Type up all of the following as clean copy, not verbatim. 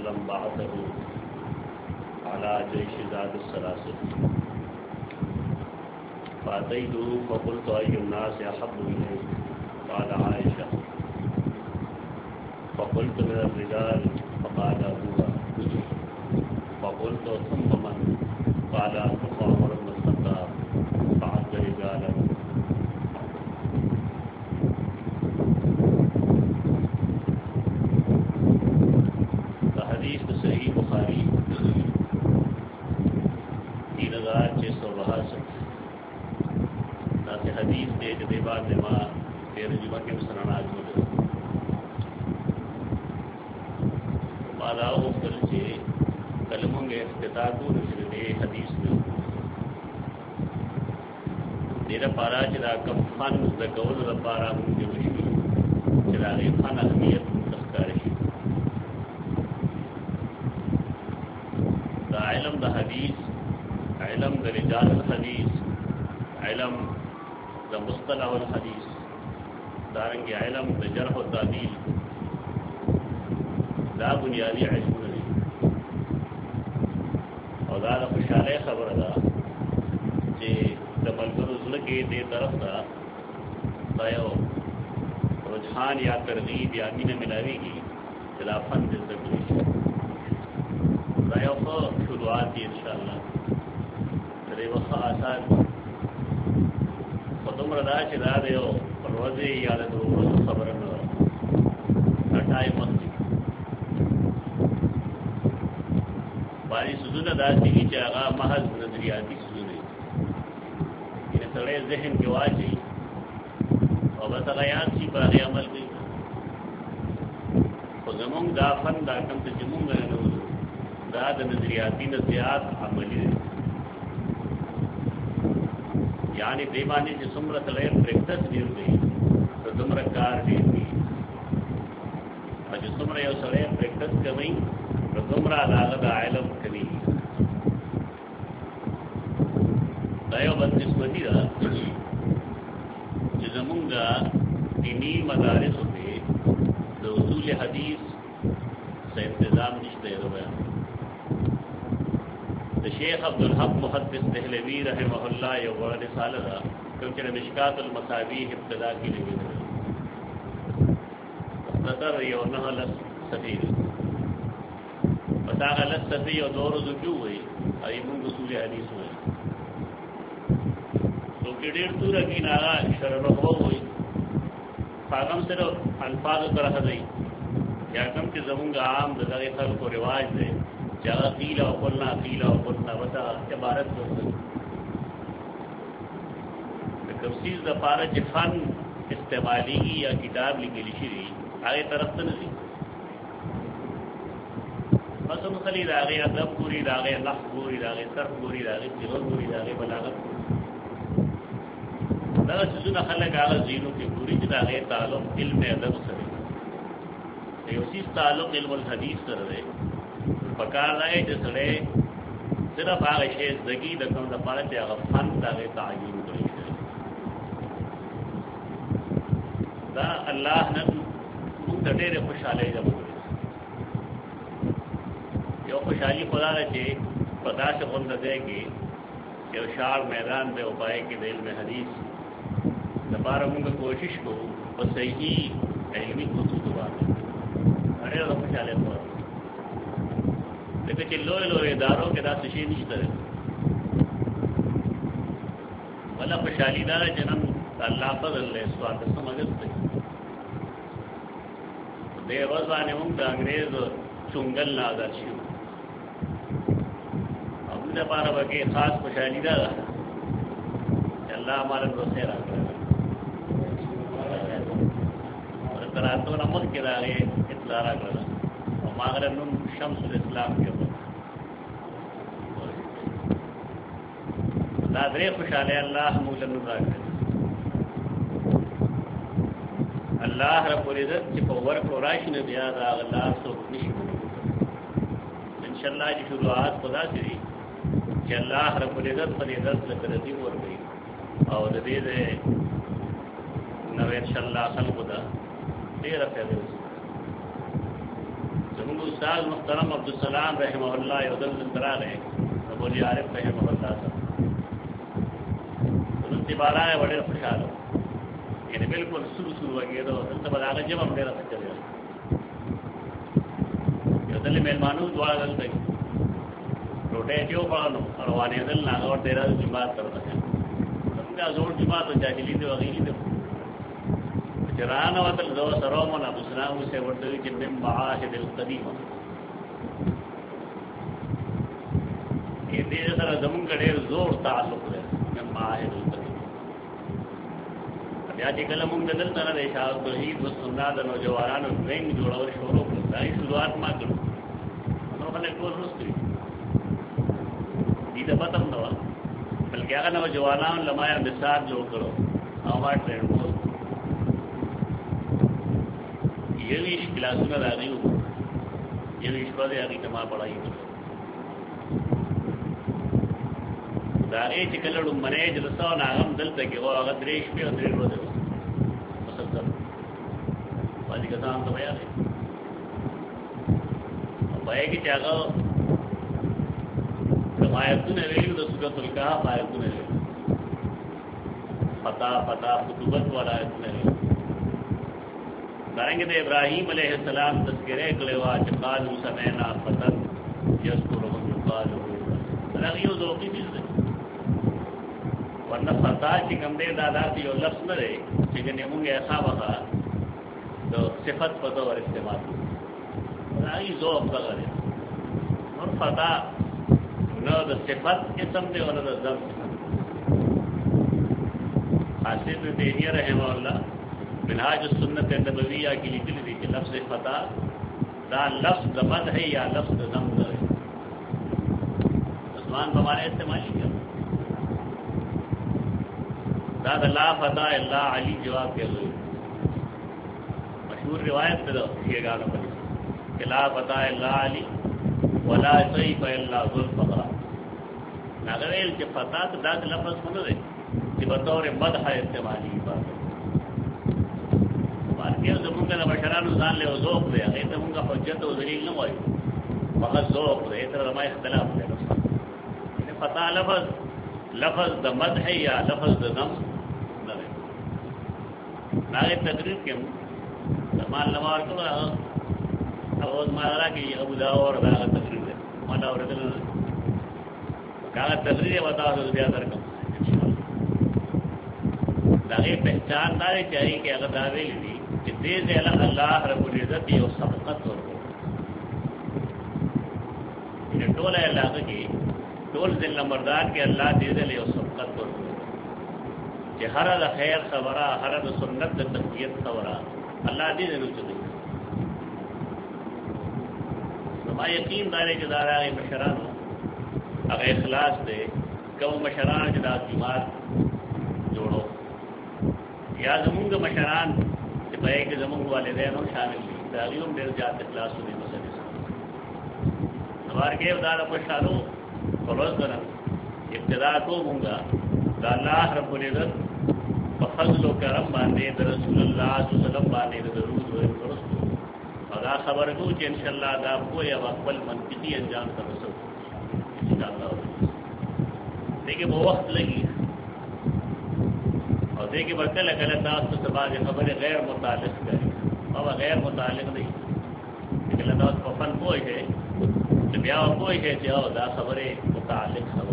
وسلم بعثه على جيش ذات السلاسل فأتيته فقلت أي الناس أحب إليك؟ قال عائشة. فقلت من الرجال؟ فقال أبوها. فقلت ثم من؟ قال ثم عمر بن الخطاب. فعد رجالا. حدیث صحیح بخاری 3662 سے حدیث دے جدے بعد ما تیر جمعہ کے مسلمان آج ہو جائے مالا افضل چھے کلموں گے افتتاح کو نشر دے حدیث میں دیرہ پارا چرا کم فن زکول دا پارا مجھے مشکل چرا غی فن اہمیت تذکارشی دا علم دا حدیث علم دا رجال الحدیث علم دا مصطلح الحدیث دارنگی علم دا جرح و تعدیل دا بنیادی علم نہیں اور دا خوشحال خبر دا کہ دا ملکر ازلکی دے طرف دا یو رجحان یا ترغیب یا مین ملاوی کی جلا فن دے تکلیش دا یو شروعات دی انشاءاللہ دے وقت آسان خطم ردا چی دا دیو روزی یاد دو روز خبرن اٹھائی مختی باری سزون دا سیگی چی آغا محض نظریاتی سزون یعنی سڑے ذہن کے واجی اور بس اغیان سی باغی عمل گئی خزمونگ دا فن دا کم تجمونگ دا نظریاتی نظریات عملی دی یعنی دیوانی سے سمرت لئے پریکٹس دیر گئی تو دمرہ کار دیر گئی اور جو سمرہ یو سڑے پریکٹس کمی تو دمرہ علاقہ دا علم کمی دائیو بدنسبتی دا جو زمونگا دینی مدارس ہوتے تو اصول حدیث سے انتظام نشتے دو بیان شیخ عبدالحق محدث دہلوی رحمہ اللہ یہ بڑا رسالہ تھا کیونکہ مشکات المصابیح ابتدا کی لگی تھی نظر یہ نہ لس صفیر بتا لس صفی اور دو روز کیوں ہوئی ابھی من رسول حدیث ہوئے تو کہ ڈیڑھ تو رکی ناغا شرح ہوئی فاغم صرف الفاظ طرح دی یا کم کہ زمونگ عام دغه خلق و رواج دے جگہ قیل و قلنا وطا عبارت کرتا تفسیر دا پارا چی فن استعمالی کی یا کتاب لکی لشی دی آگے طرف تا نزی بس مخلی دا آگے ادب گوری دا آگے نحو گوری دا آگے صرف گوری دا آگے صغر گوری دا آگے بلاغت گوری دا سزون خلق آگا زینو کی گوری جدا آگے تعلق علم ادب سرے یوسیس تعلق علم الحدیث سر دے پکار رہے جسڑے صرف آگے شیز دگی دکم دا پارتے آگا فن دا آگے تعین کرے دا اللہ نن تٹیر خوشحالے جب کرے یو خوشحالی خدا رہے پدا سے خند دے گی یو شعر میدان دے اپائے کی دل میں حدیث دپارا منگا کوشش کو بس صحیح علمی خصوص بات اڑے دا خوشحالے خدا لیکن لوئے اداروں کے داس شی نہیں کرے والا خوشحالی دار جنم اللہ فضل لے سوات سمجھت سے دے وزانے ہوں کہ انگریز چنگل نہ آزاد شیو ہم نے پارا بکی خاص خوشحالی دار اللہ ہمارے دوستے رہا کرے اور تراتوں نمت کے دارے اطلاع رہا کرے اور ماغرن نم شمس الاسلام کے نادرے خوشحالے اللہ مولن راکر اللہ رب العزت کی پورک و راشن بیاد اللہ سو نشی انشاءاللہ جی شروعات خدا سری کہ اللہ رب العزت پر عزت لکرزی ور گئی اور دے نو انشاءاللہ خلق دا دیر فیض زمانو استاد محترم عبدالسلام رحمہ اللہ یودل دلترا رہے مولی عارف رحمہ اللہ صاحب بارہ ہے بڑے خوشحال ہو یعنی بالکل شروع وغیرہ تو دل سے بتا کر جب ہم میرا سچ چلے دل مہمانوں دعا دل تک روٹے کیوں پڑھو اور وانے دل نہ اور تیرا جماعت کر سکیں زور جماعت ہو جائے لی دے وغیرہ دے چرانا وطل دو سرومن ابو سلام سے وردوی کہ من معاہد القدیم یہ دیجے سر زمون کا ڈیر زور تعلق ہے من معاہد القدیم یا چې کله موږ دلته نه د اشاعت توحید و سنت د نوجوانانو وینګ جوړول شروع کړو دا یې شروعات ما کړو نو خلک ټول وروسته دي د پته نه وه بلکې هغه نوجوانان له ما یې مثال جوړ کړو او ما ټرېن کړو یویش کلاسونه د هغې وو یویش به د هغې ته ما پړهایي کړو دا هغې چې کله لومړنۍ جلسه وه نو هغه هم دلته کې وه هغه 3 شپې او 3 ورځې وه مسلسل بعضې کسان ته بیان دی او په هغې کې چې هغه کوم آیتونه ویلي د سورة الکهف آیتونه ویلي فتح خطوبت والا آیتونه ویلي دارنګه د ابراهیم علیه السلام تذکرې کړې وه چې قالوا سمعنا فتى یذکرهم یقال له هغه یو ذوقي څیز دی ورنه فتح چې کوم دی دا داسې یو لفظ نه دی چې ګنې مونږ یې خامخا د صفت په طور استعمال کړو دا یې ذوق دغه دی اور فتح نو د صفت اسم دی او نه د ذم حاصل ابن تیمیہ رحمہ اللہ منہاج السنت النبویہ کی لکھلی دی کہ لفظ فتح دا لفظ د مدح ہے یا لفظ د ذم ہے عثمان ہمارے استعمالی کیا دا لا فتح الا علی جواب کے ہوئے مشہور روایت پہ یہ گانا بنی کہ لا فتح الا علی ولا سیف الا ذوالفقار ناغویل کہ فتح تو دا لفظ منو دے کہ بطور مدح استعمالی بات مارکیو زمونگا دا بشرانو ځان له ذوق دی هغه ته مونږه حجت او دلیل نه وایو فقط ذوق دی تر ما اختلاف دی یعنی فتح لفظ د مدح یا لفظ د ذم نه دی هغه تقریر کې زمان لمار کړه او ما راکې ابو داور دا تقریر دی ما دا ورته کاغه تقریر وتا بیا درکم داغه پہچان داري چاہیے کہ اگر دعوی لی کہ دے دے اللہ رب العزت یو سبقت ورکو یہ ٹول ہے اللہ کی ټول ذل مردان کې الله دې دې له سبقت ورکړي چې هر د خیر خبره هر د سنت د تقویت خبره الله دې دې نو چوي ما یقین داري چې دا راغی مشرانو هغه اخلاص دې کوم مشران چې د اعتماد جوړو یا زمونږ مشران چې په کې زمونږ والدینو شامل دي دا یو ډېر زیات اخلاص دې مسلې سره ورګه دا په شالو خلاص کرنا ابتدا کو ہوں گا دا اللہ رب العزت فضل و کرم باندے رسول اللہ صلی اللہ علیہ وسلم باندے درود و درست اور خبر کو کہ انشاءاللہ دا کو یا اقبل منطقی انجام کر رسول انشاءاللہ دیکھیں وہ وقت لگی اور دیکھیں بلکہ غلط داست سے بعض خبر غیر متعلق کرے اور غیر متعلق نہیں غلط داست فن کو ہے بیا کوئی ہے جو دا خبریں متعلق خبر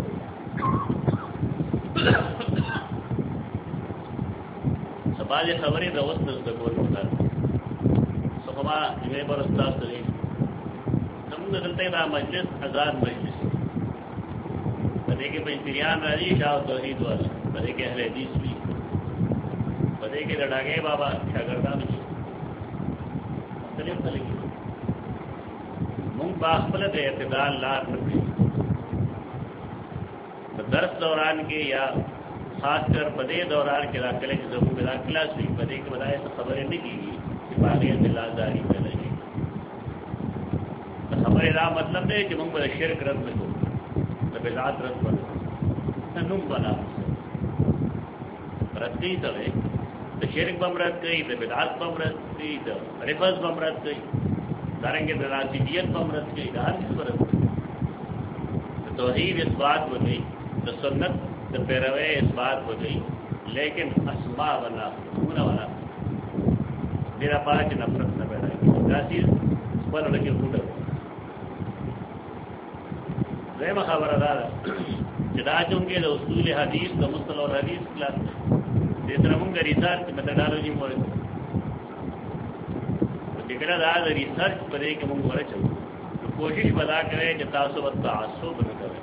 سباج خبریں دوست نزد کو ہوتا سخما جمعے پر استاد سلیم ہم نزلتے دا مجلس آزاد مجلس بدے کے بجریان راجی شاہ توحید والا بدے کے اہل حدیث بھی بدے کے لڑاگے بابا شاگردان بھی مختلف طریقے باخبل دے اعتدال لار نکلی درس دوران کے یا خاص کر بدے دوران کے داخلے کی ضرور میں داخلہ ہوئی بدے کے بدائے تو خبریں نہیں کی گئی کہ باقی اعتدال داری میں لگی خبریں را مطلب ہے کہ منگ بدا شرک رد میں ہو بدعات رد بنا نم بنا رد گئی سوے تو شرک بم رد گئی تو بدعات بم رد گئی تو رفض بم رد گئی دارنگے دراسیت پر مرد کے ادار کس پر توحید اس بات ہو گئی، تو سنت تو پیروے اس بات ہو گئی، لیکن اسماء بنا ہونا بنا میرا پاچ نفرت نہ پیدا کی دراسی پر لگے بوٹر زیمہ خبر دار جدا چونکہ اصول حدیث تو مصطلح الحدیث کلاس تیسرا منگا ریسرچ میتھڈالوجی مورد ذکر دار ریسرچ پدے کہ منگ ورچ تو کوشش بدا کرے کہ تعصب و تعصب نہ کرے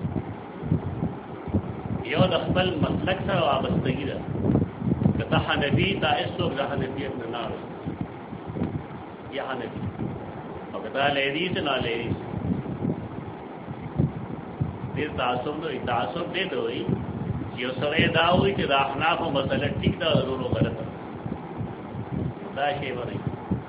یو دخل مسلک سره وابستگی ده کته حنفی تا اسو ده حنفیت نه نار یا حنفی او کته لیدیس نه لیدیس دیر تعصب نو تعصب دے دوئی یو سره دا وی چې د احناف مسله ټیک ده ضرور غلط دا شی ورای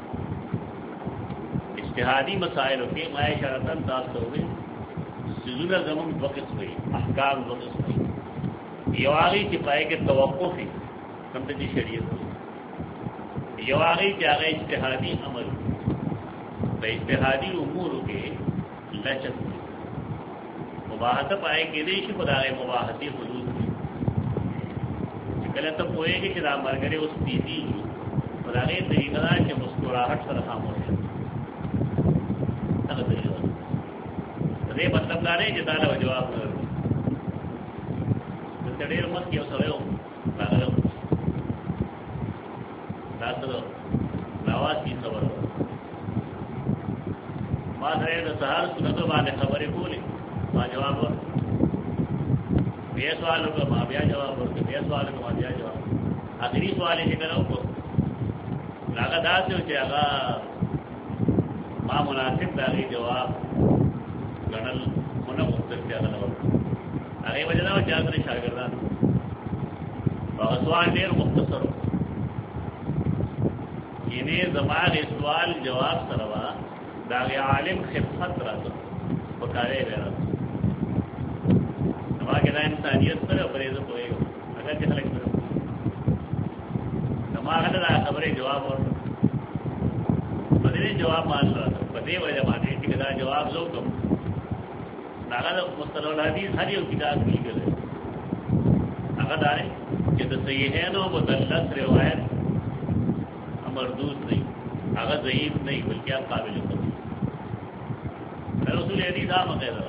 اجتهادی مسائل کې ما شرطن تاسو وی سجود زمون وقت وی احکام وقت وی یواغی کی پائے کے توقف ہی سمجھی شریعت یواغی کے آگے اجتہادی عمل تو اجتہادی امور کے لچک مباحثہ پائے کے نہیں شی خدا مباحثی حدود کی کل تب ہوئے گی کہ رام مرگرے اس پیتی خدا طریقہ کہ مسکراہٹ سے خاموش مطلب دارے جتانا جواب نہ ډېر مخ یو سره یو راغلم تاسو نواسي خبر ما سره د سهار سنت باندې خبرې کولې ما جواب بیا سوال وکړ ما بیا جواب ورکړ بیا سوال وکړ ما بیا جواب اخري سوال یې کړو کو هغه داسې چې هغه ما مناسب دغه جواب غنل مونږ مستقبل هغه هغه وجه دا چې هغه شاګردان او سوال ډېر مختصر ینه زماغ سوال جواب سره دا عالم خفت راځي په کاري ورته نو هغه د انسانيت سره پرې زه کوی هغه چې خلک سره نو هغه دا خبره جواب ورته په دې جواب باندې په دې وجه باندې چې دا جواب زو کوم هغه مصطلح الحدیث هر یو کتاب کې کړل هغه داري چې د صحیحین او مدلس روایت مردود نہیں هغه ضعیف نہیں بلکہ قابل قبول رسول حدیث وغیرہ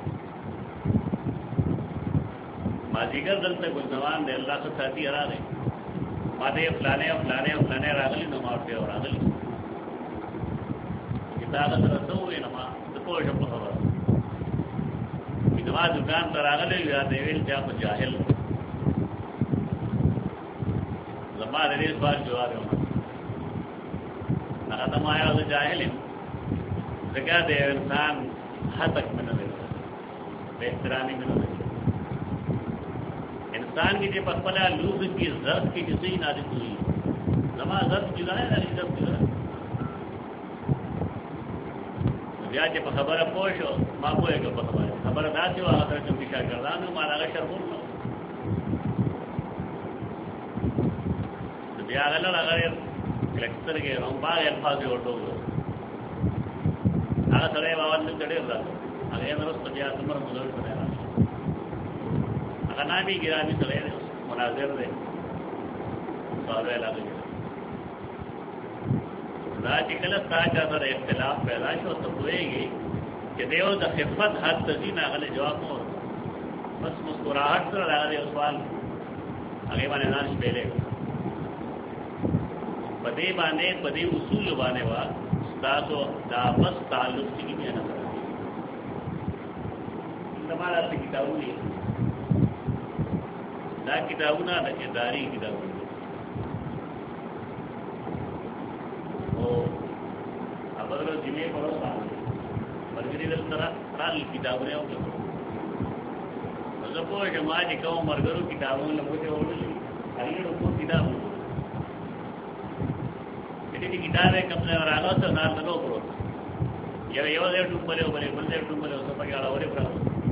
ما دیگر دلته کوم زمان دی الله څخه ساتي راغی ما دې فلانه راغلی نو ما ورته راغلی کتاب سره دوی نه ما د کوم په خبره ما دکان ته راغلی یا دی ویل چې په جاهل زما دې سوال جواب ورکړ هذا ما يعرض جاهل زكاة انسان حتك من الانسان باحترامي من الانسان انسان کی جو پکپلا لوگ کی ضرب کی جسے نازک ہوئی زما ضرب جدا ہے نہ ضرب جدا بیا چې په خبره پوه شو ما پوهېږم په خبره داسې وه هغه سره کوم شاګردانو ما هغه شرمون نه بیا هغه نه هغه کلکتر کے ہم باغ الفاظ اردو هغه سره باور نه کړی راځه هغه نرس بیا تمر مزور کړی راځه هغه نامي ګرامي سره مناظر دی سوال علاوه دا چې کله تاسو سره اختلاف پیدا شو ته وایي چې دیو د خفت حد تزین هغه جواب مو بس مسکراہٹ سره راغلی سوال هغه باندې نه شپېلې پدې باندې پدې اصول باندې وا تاسو دا بس تعلق کې نه نه زماره د کتابونو دا کتابونه د اداري کتابونه او هغه د جمعې په ورځ مرګري د سره راځي کتابونه او زه په جماعت کې کوم مرګرو کتابونه له موږ ته ورولې هغه د کوم کتابونه دې کتاب یې کوم ځای راغله ته نه نو پروت یو دې ټومبلې وبلې بل دې ټومبلې اوسه په اړه اورې پراو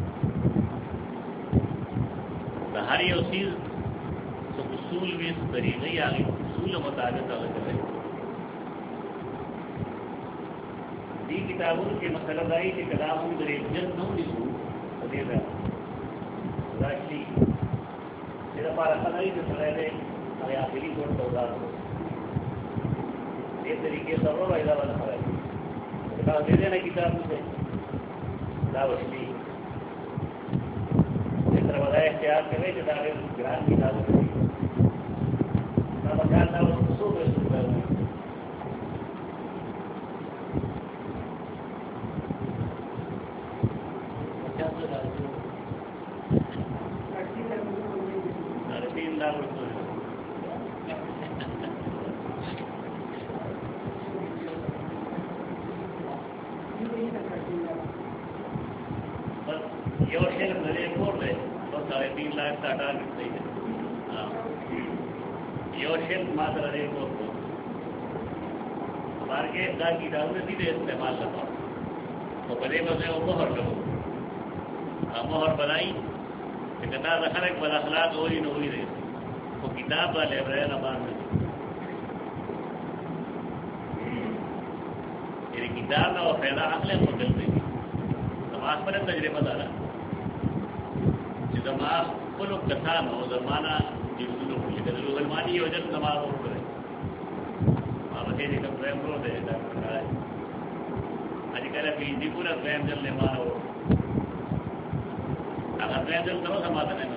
د هر یو چیز څه اصول وي طریقې هغه اصول مطابق هغه کوي کتابوں کے مسئلہ دائی کے کلام ہم در جلد نہ لکھوں دے دا راشی میرا پارا خدائی سے سرائے ہمیں آخری کوٹ توضاح ہو یہ طریقے سے رو وائدہ والا خدائی کتاب دے دینا کتاب سے دا وشلی اس طرح وضائی اختیار کرے کتابیں گران کتاب سے نا بخیال دا وہ سو بے سو کر استعمال لگا تو بڑے بسے وہ مہر لگو مہر بنائی کہ کتاب رکھا ایک بد اخلاق ہوئی نہ ہوئی رہی وہ کتاب والے برائے نبان میں میری کتاب نہ وہ فائدہ اخلے کو چلتے تھی دماغ پر تجربہ دارا کہ دماغ کو لوگ کسان ہو زمانہ جلدوں کو لیکن روحلمانی وجن دماغ ہو رہے کم پریم کرو دے ڈاکٹر آج کل ابھی پورا پریم جل نے مارو اگر پریم جل کرو سماتا نہیں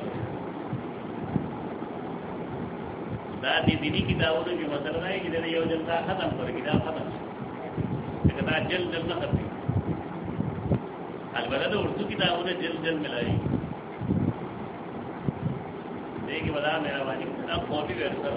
دادی دینی کتابوں کی مسئلہ ہے کہ یہ جلتا ختم کر کتاب ختم لیکن جل جل نہ کرتی البتہ تو اردو کتابوں نے جل جل ملائی دیکھیے بتا میرا واجب اب کاپی ویسا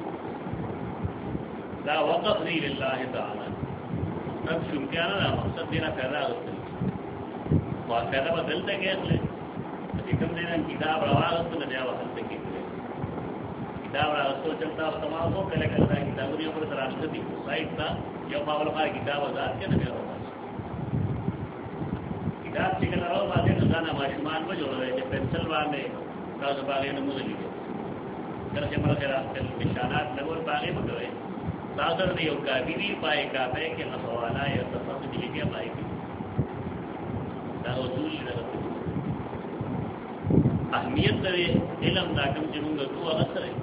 دا وقف نہیں للہ تعالی تب شمکیانا نا مقصد دینا پیدا ہوتا ہے بہت پیدا بدلتا گیا اس لئے کم دینا کتاب روا ہوتا ہے نجا وقت سے کتنے کتاب روا ہوتا چلتا ہے تمام کو پہلے کرتا ہے کتابوں نے اوپر تراشت دی سائٹ تھا یو پاول خواہ کتاب آزاد کے نبی روا کتاب چکل رہا باتیں نزانا معشمان کو جوڑ رہے ہیں پینسل بانے کاؤ باغے نموز لیے کرسے مرخیرات کل نشانات لگور باغے پکڑے سادر نہیں ہوگا بھی پائے گا ہے کہ نسوانا یا تصف دلی کیا پائے گی حضول اہمیت کرے علم داکم جنوں گا تو اثر ہے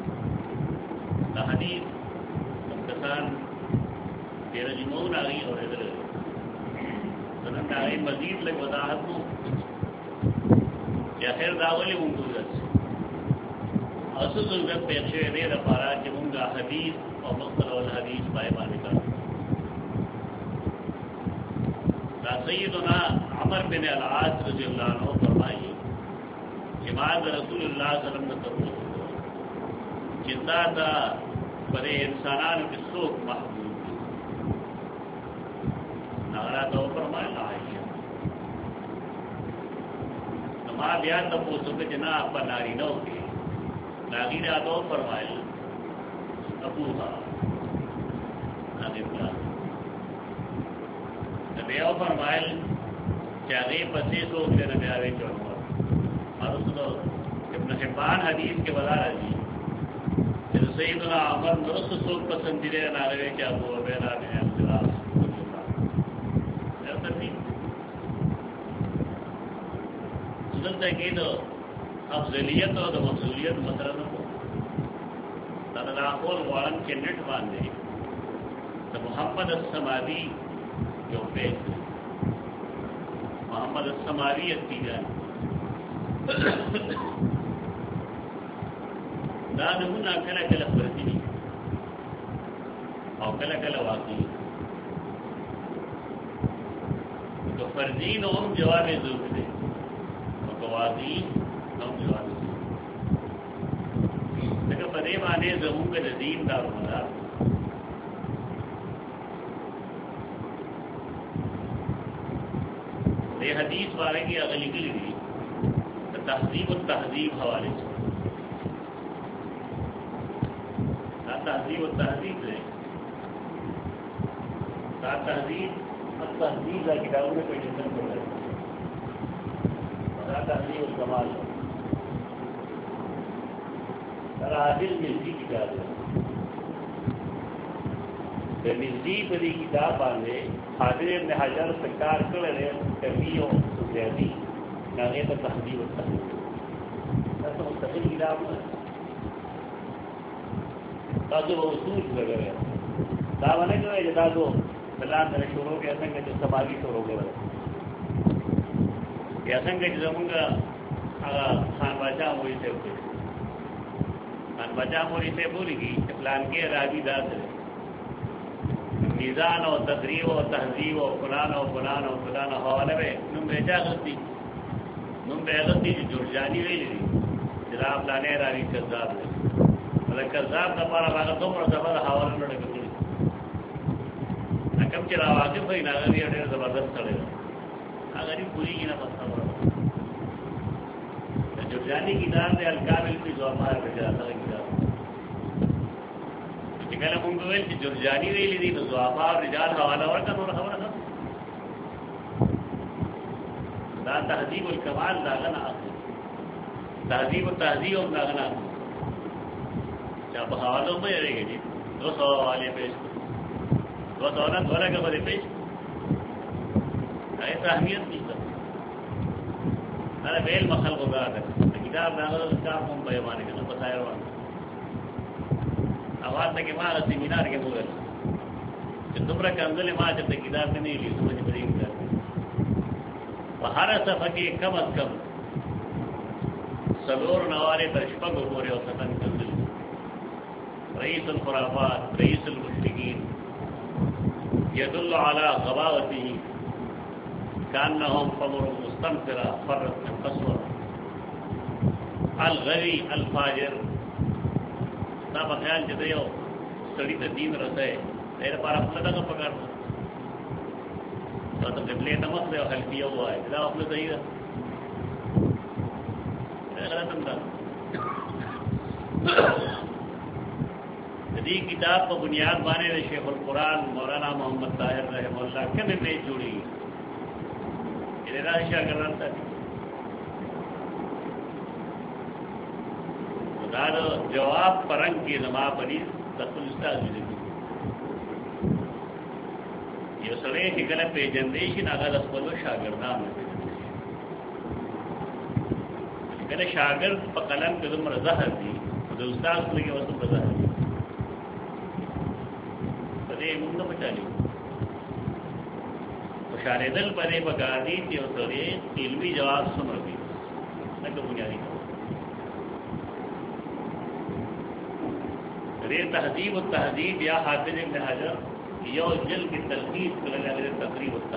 حدیث مختصان تیرہ جمعون آگئی اور ادھر سنت آگئی مزید لگ وضاحت کو یا خیر داولی منگوزت اصل ضرورت پیشے دے رفارا جنوں گا حدیث اور مختلف الحدیث پائے بانے کا سیدنا عمر بن العاص رضی اللہ عنہ فرمائی جماعت رسول اللہ صلی اللہ علیہ وسلم نے کرو جندہ تھا بڑے انسانان کے سوک محبوب نغرہ تو فرمائے عائشہ نماز یاد تب وہ سکے جنا آپ ناری نہ ہوگی ناغیر آدھو فرمائے ابوها نبی فرمائل چاہے پچیس ہو گئے نبی آوے چوڑ اور اس کو ابن حبان حدیث کے بلا رہی پھر سیدنا عمر نرس سوک پسندیدے ناروے کیا ابو عبیدہ بن اختلاف سنت تحقید افضلیت اور مفضولیت مسئلہ کو تنراخول غورن کے نٹ باندھے تو محمد السماوی جو پیش محمد السماوی اتیجان دا نمونہ کلا کلا فرضی نہیں اور کلا کلا واقعی تو فرضین ہم جواب ضرور دے اور واقعی ہم جواب لیکن بدے بانے زموں کے نظیم دار ہونا یہ حدیث والے کی اگلی کی لی تہذیب و تہذیب حوالے سے تہذیب و تہذیب سے تہذیب تہذیب کا کتابوں میں کوئی ٹینشن کر رہے تہذیب و کمال عادل میں اسی کتاب ہے نزدی پری کتاب باندھے حاضر ابن حجر سرکار کر رہے کمی اور زیادی ناغے پر تحدید ہوتا ہے ایسا مستقل کتاب ہے تازو وہ اصول لگے رہے دعوے جو ہے جدازو فلان میرے شروع کے ایسا کہ سماجی شروع کے وجہ ایسا کہ جموں کا خان بادشاہ موری سے خان بادشاہ موری سے بولی گی فلان کے راوی داد ہے میزان و تقریب و تہذیب و فلان و فلان و فلان حوالے میں نم بیچا غلطی نم بے غلطی جرجانی ویلی دی جناب لانے راوی کذاب ہے مطلب کذاب کا پارا باغ دو مرتبہ حوالے لڑے گی کم چلا واقف ہوئی ناغری اڑے زبردست کھڑے گا اگر یہ پوری کی نہ پتہ پڑا جرجانی کتاب ہے الکامل کی زوامار بجاتا ہے کتاب کله مونږ ویل چې جرجانی ویلي دي نو ضعفاء رجال حواله ورکړه نور خبره ده دا تهذیب الکمال دا غنا اخلي تهذیب التهذیب هم دا غنا چا په حوالو مې رہیږي 200 حواله پیش 200 نه ورکه به پیش ایسا اهمیت نشته دا ویل مخل غوډه ده کتاب دا کار کوم بیان کنه بتایا ورو آواز تک ماں سیمینار کے بول تمرا کنزل ماں جب تک کتاب میں نہیں لی سمجھ پڑے گی ہر صفحہ کی کم از کم سلور نوارے درشپگ ہو رہے اور ستن کنزل رئیس الخرافات رئیس المشرکین یدل علی غباوته کانہم قمر مستنفرہ فرت من قصور الغوی الفاجر دا بخیال چې دی یو سړي ته دین رسوي دی لپاره خپله دغه پکار ده دا ته قبلې ته مخ دی او خلفیه ووایي دا خپله صحیح ده دا غلط هم ده د دې کتاب په بنیاد باندې د شیخ القرآن مولانا محمد طاهر رحمه الله کومې پیج جوړېږي چې دا شاګردان ته دا جواب پرنګ کې زما پرې تخل استاد دې یو سره چې کله پیجندې شي هغه د خپل شاګردانو کله شاګرد په قلم کې زموږ زهر دي د استاد لږه وسو په زهر دې موږ په چالي مشاهدل پرې بګادي چې یو سره علمي جواب سمري نه کومه تہذیب التہذیب یا حافظ ابن حجر یو جلد کی تلخیص کرنے لگے تقریب ہوتا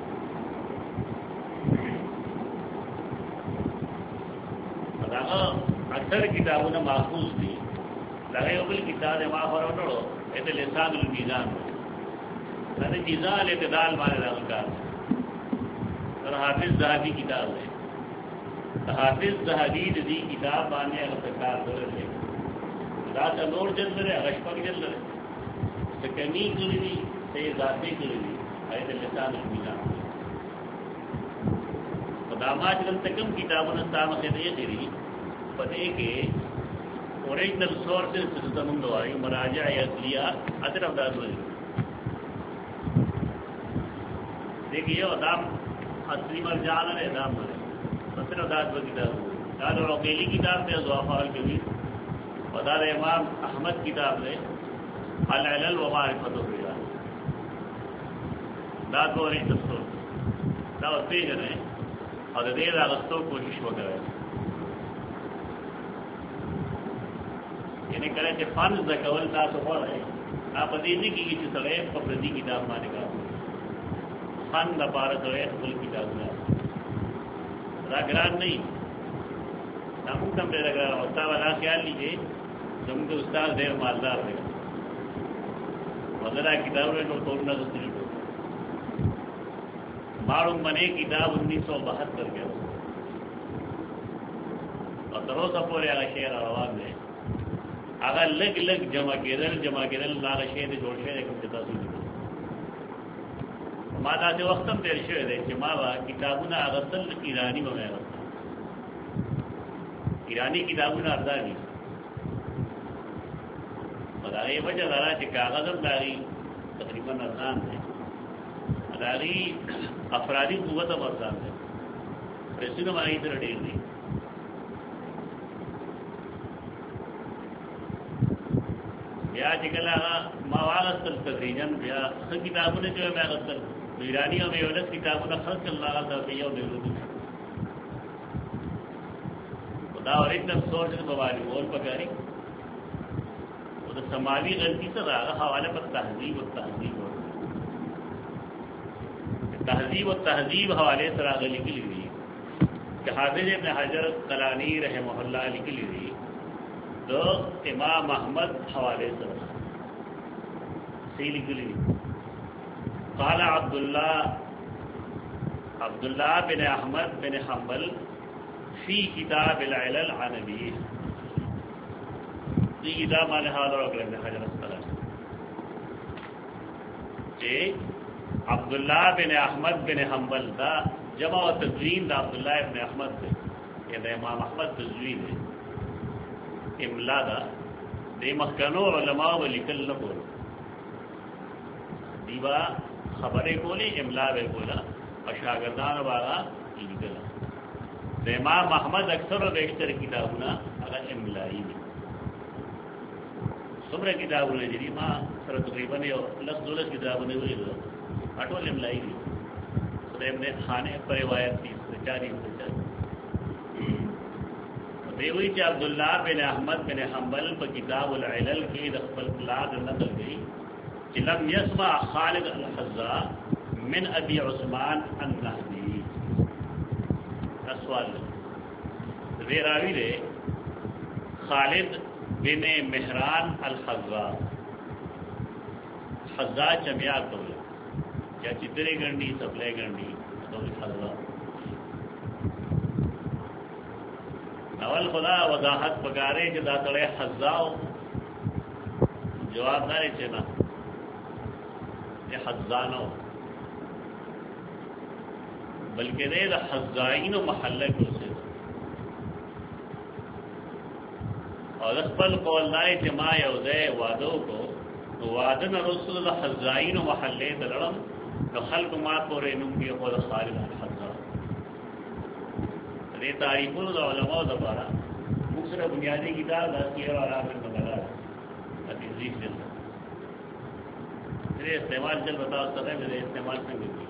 اکثر کتابوں نے محفوظ تھی لگے اگل کتاب ماہر اٹھو ایسے لسان المیزان یعنی میزان اعتدال مانے لگا اور حافظ ذہبی کتاب ہے حافظ ذہبی دی کتاب مانے اگر سرکار دور ہے دا نور جل رہے اشفق جل رہے کمی کری دی سے ذاتی کری دی ایسے لسان المیزان خدامات جل تکم کتابوں نے سام سے دے دی پتے کے اوریجنل سورسز سے زمین دوائی مراجع اصلیہ اثر افداد ہوئی دیکھیے ادام اصلی مرجان ہے ادام ہے اثر افداد وہ کتاب دار اکیلی کتاب سے ضعفاء الکبیر ودار امام احمد کتاب نے العلل و معرفت الرجال دا دور دستور دا پیج نے اور دیر اگستوں کوشش وغیرہ یعنی کرے کہ فن زکول دا تو ہو رہے آپ دینی کی کسی سڑے پردی کتاب مانے گا فن دا پارا سڑے کل کتاب میں راگران نہیں ناموں کم دے رگران ہوتا والا خیال لیجیے تم کے استاد دیر مالدار رہے گا وغیرہ کتاب نے توڑنا دوسری کو معلوم بنے کتاب 1972 کے اور تروسا پورے آگا شہر آواز میں آگا لگ لگ جمع کېدل لاغ شهر جوړ شوی کوم چې تاسو وګورئ ما دا د وخت هم تیر شوی دی چې ما وا کتابونه اغستل ایرانی به مې ایرانی کتابونه ارزاني دا یې وجه دا چې کاغذ هم داري تقریباً آسان ہے اداری افرادی قوت اب آسان ہے ایسی تو ہماری طرح ڈیل دی بیا چکلا مواغستل تدریجن بیا خل کتابوں نے جو ہے میں اغستل ایرانی اور میولت کتابوں نے خلق اللہ تھا بیا اور بیرودی خدا اور ایک دم سوچ سے بواری اور پکاری وہ تو سماوی غلطی سے رہا حوالے پر تہذیب و تہذیب و تہذیب حوالے سے راغ لکھی لی ہوئی کہ حافظ ابن حجر کلانی رحمہ اللہ لکھی لی ہوئی تو امام احمد حوالے سے صحیح لکھی لی قال عبداللہ بن احمد بن حنبل فی کتاب العلل عن ابیہ یہ کتاب مانے حوالہ رکھ ابن حجر اسقلانی کہ عبداللہ بن احمد بن حنبل دا جمع و تدوین دا عبداللہ ابن احمد دے یہ دا امام احمد تدوین ہے املا دا دے مخکنو علماء و لکل نکول دیبا خبریں کولی املا بے کولا اور شاگردان باغا لکلا دا امام احمد اکثر و بیشتر کتابونا اگر املائی میں سمر کتابونا جری ماں سر تقریباً لفظ دولت کتابونا ہوئی دو اٹول املائی دی سر ابن خانے پر روایت تھی چاری دیوئی کہ عبداللہ بن احمد بن حنبل پر کتاب العلل کی رقبل قلاد نقل گئی کہ لم یسمع خالد الحذا من ابی عثمان النہدی سوال راوی دے خالد بن مہران الحذا حذا چمیار تو کیا چترے گنڈی سپلے گنڈی تو حذا اول خدا وضاحت پکارے کہ داتڑے حذاؤ جواب دارے چنا یہ حذانو بلکہ دے دا حذائین و محلہ کو سے اور اقبل قول دائے جماع یوزے وعدوں کو وعدن رسول دا حذائین و محلے دلڑم تو خلق مات کو رینوں کی خود خالد الحذا دے تعریفوں دا علماء دا بارا مکسر بنیادی کتاب دا سیر و علام المدلہ حدیث جلد میرے استعمال چل بتاؤ سکتا ہے میرے استعمال سے ملتی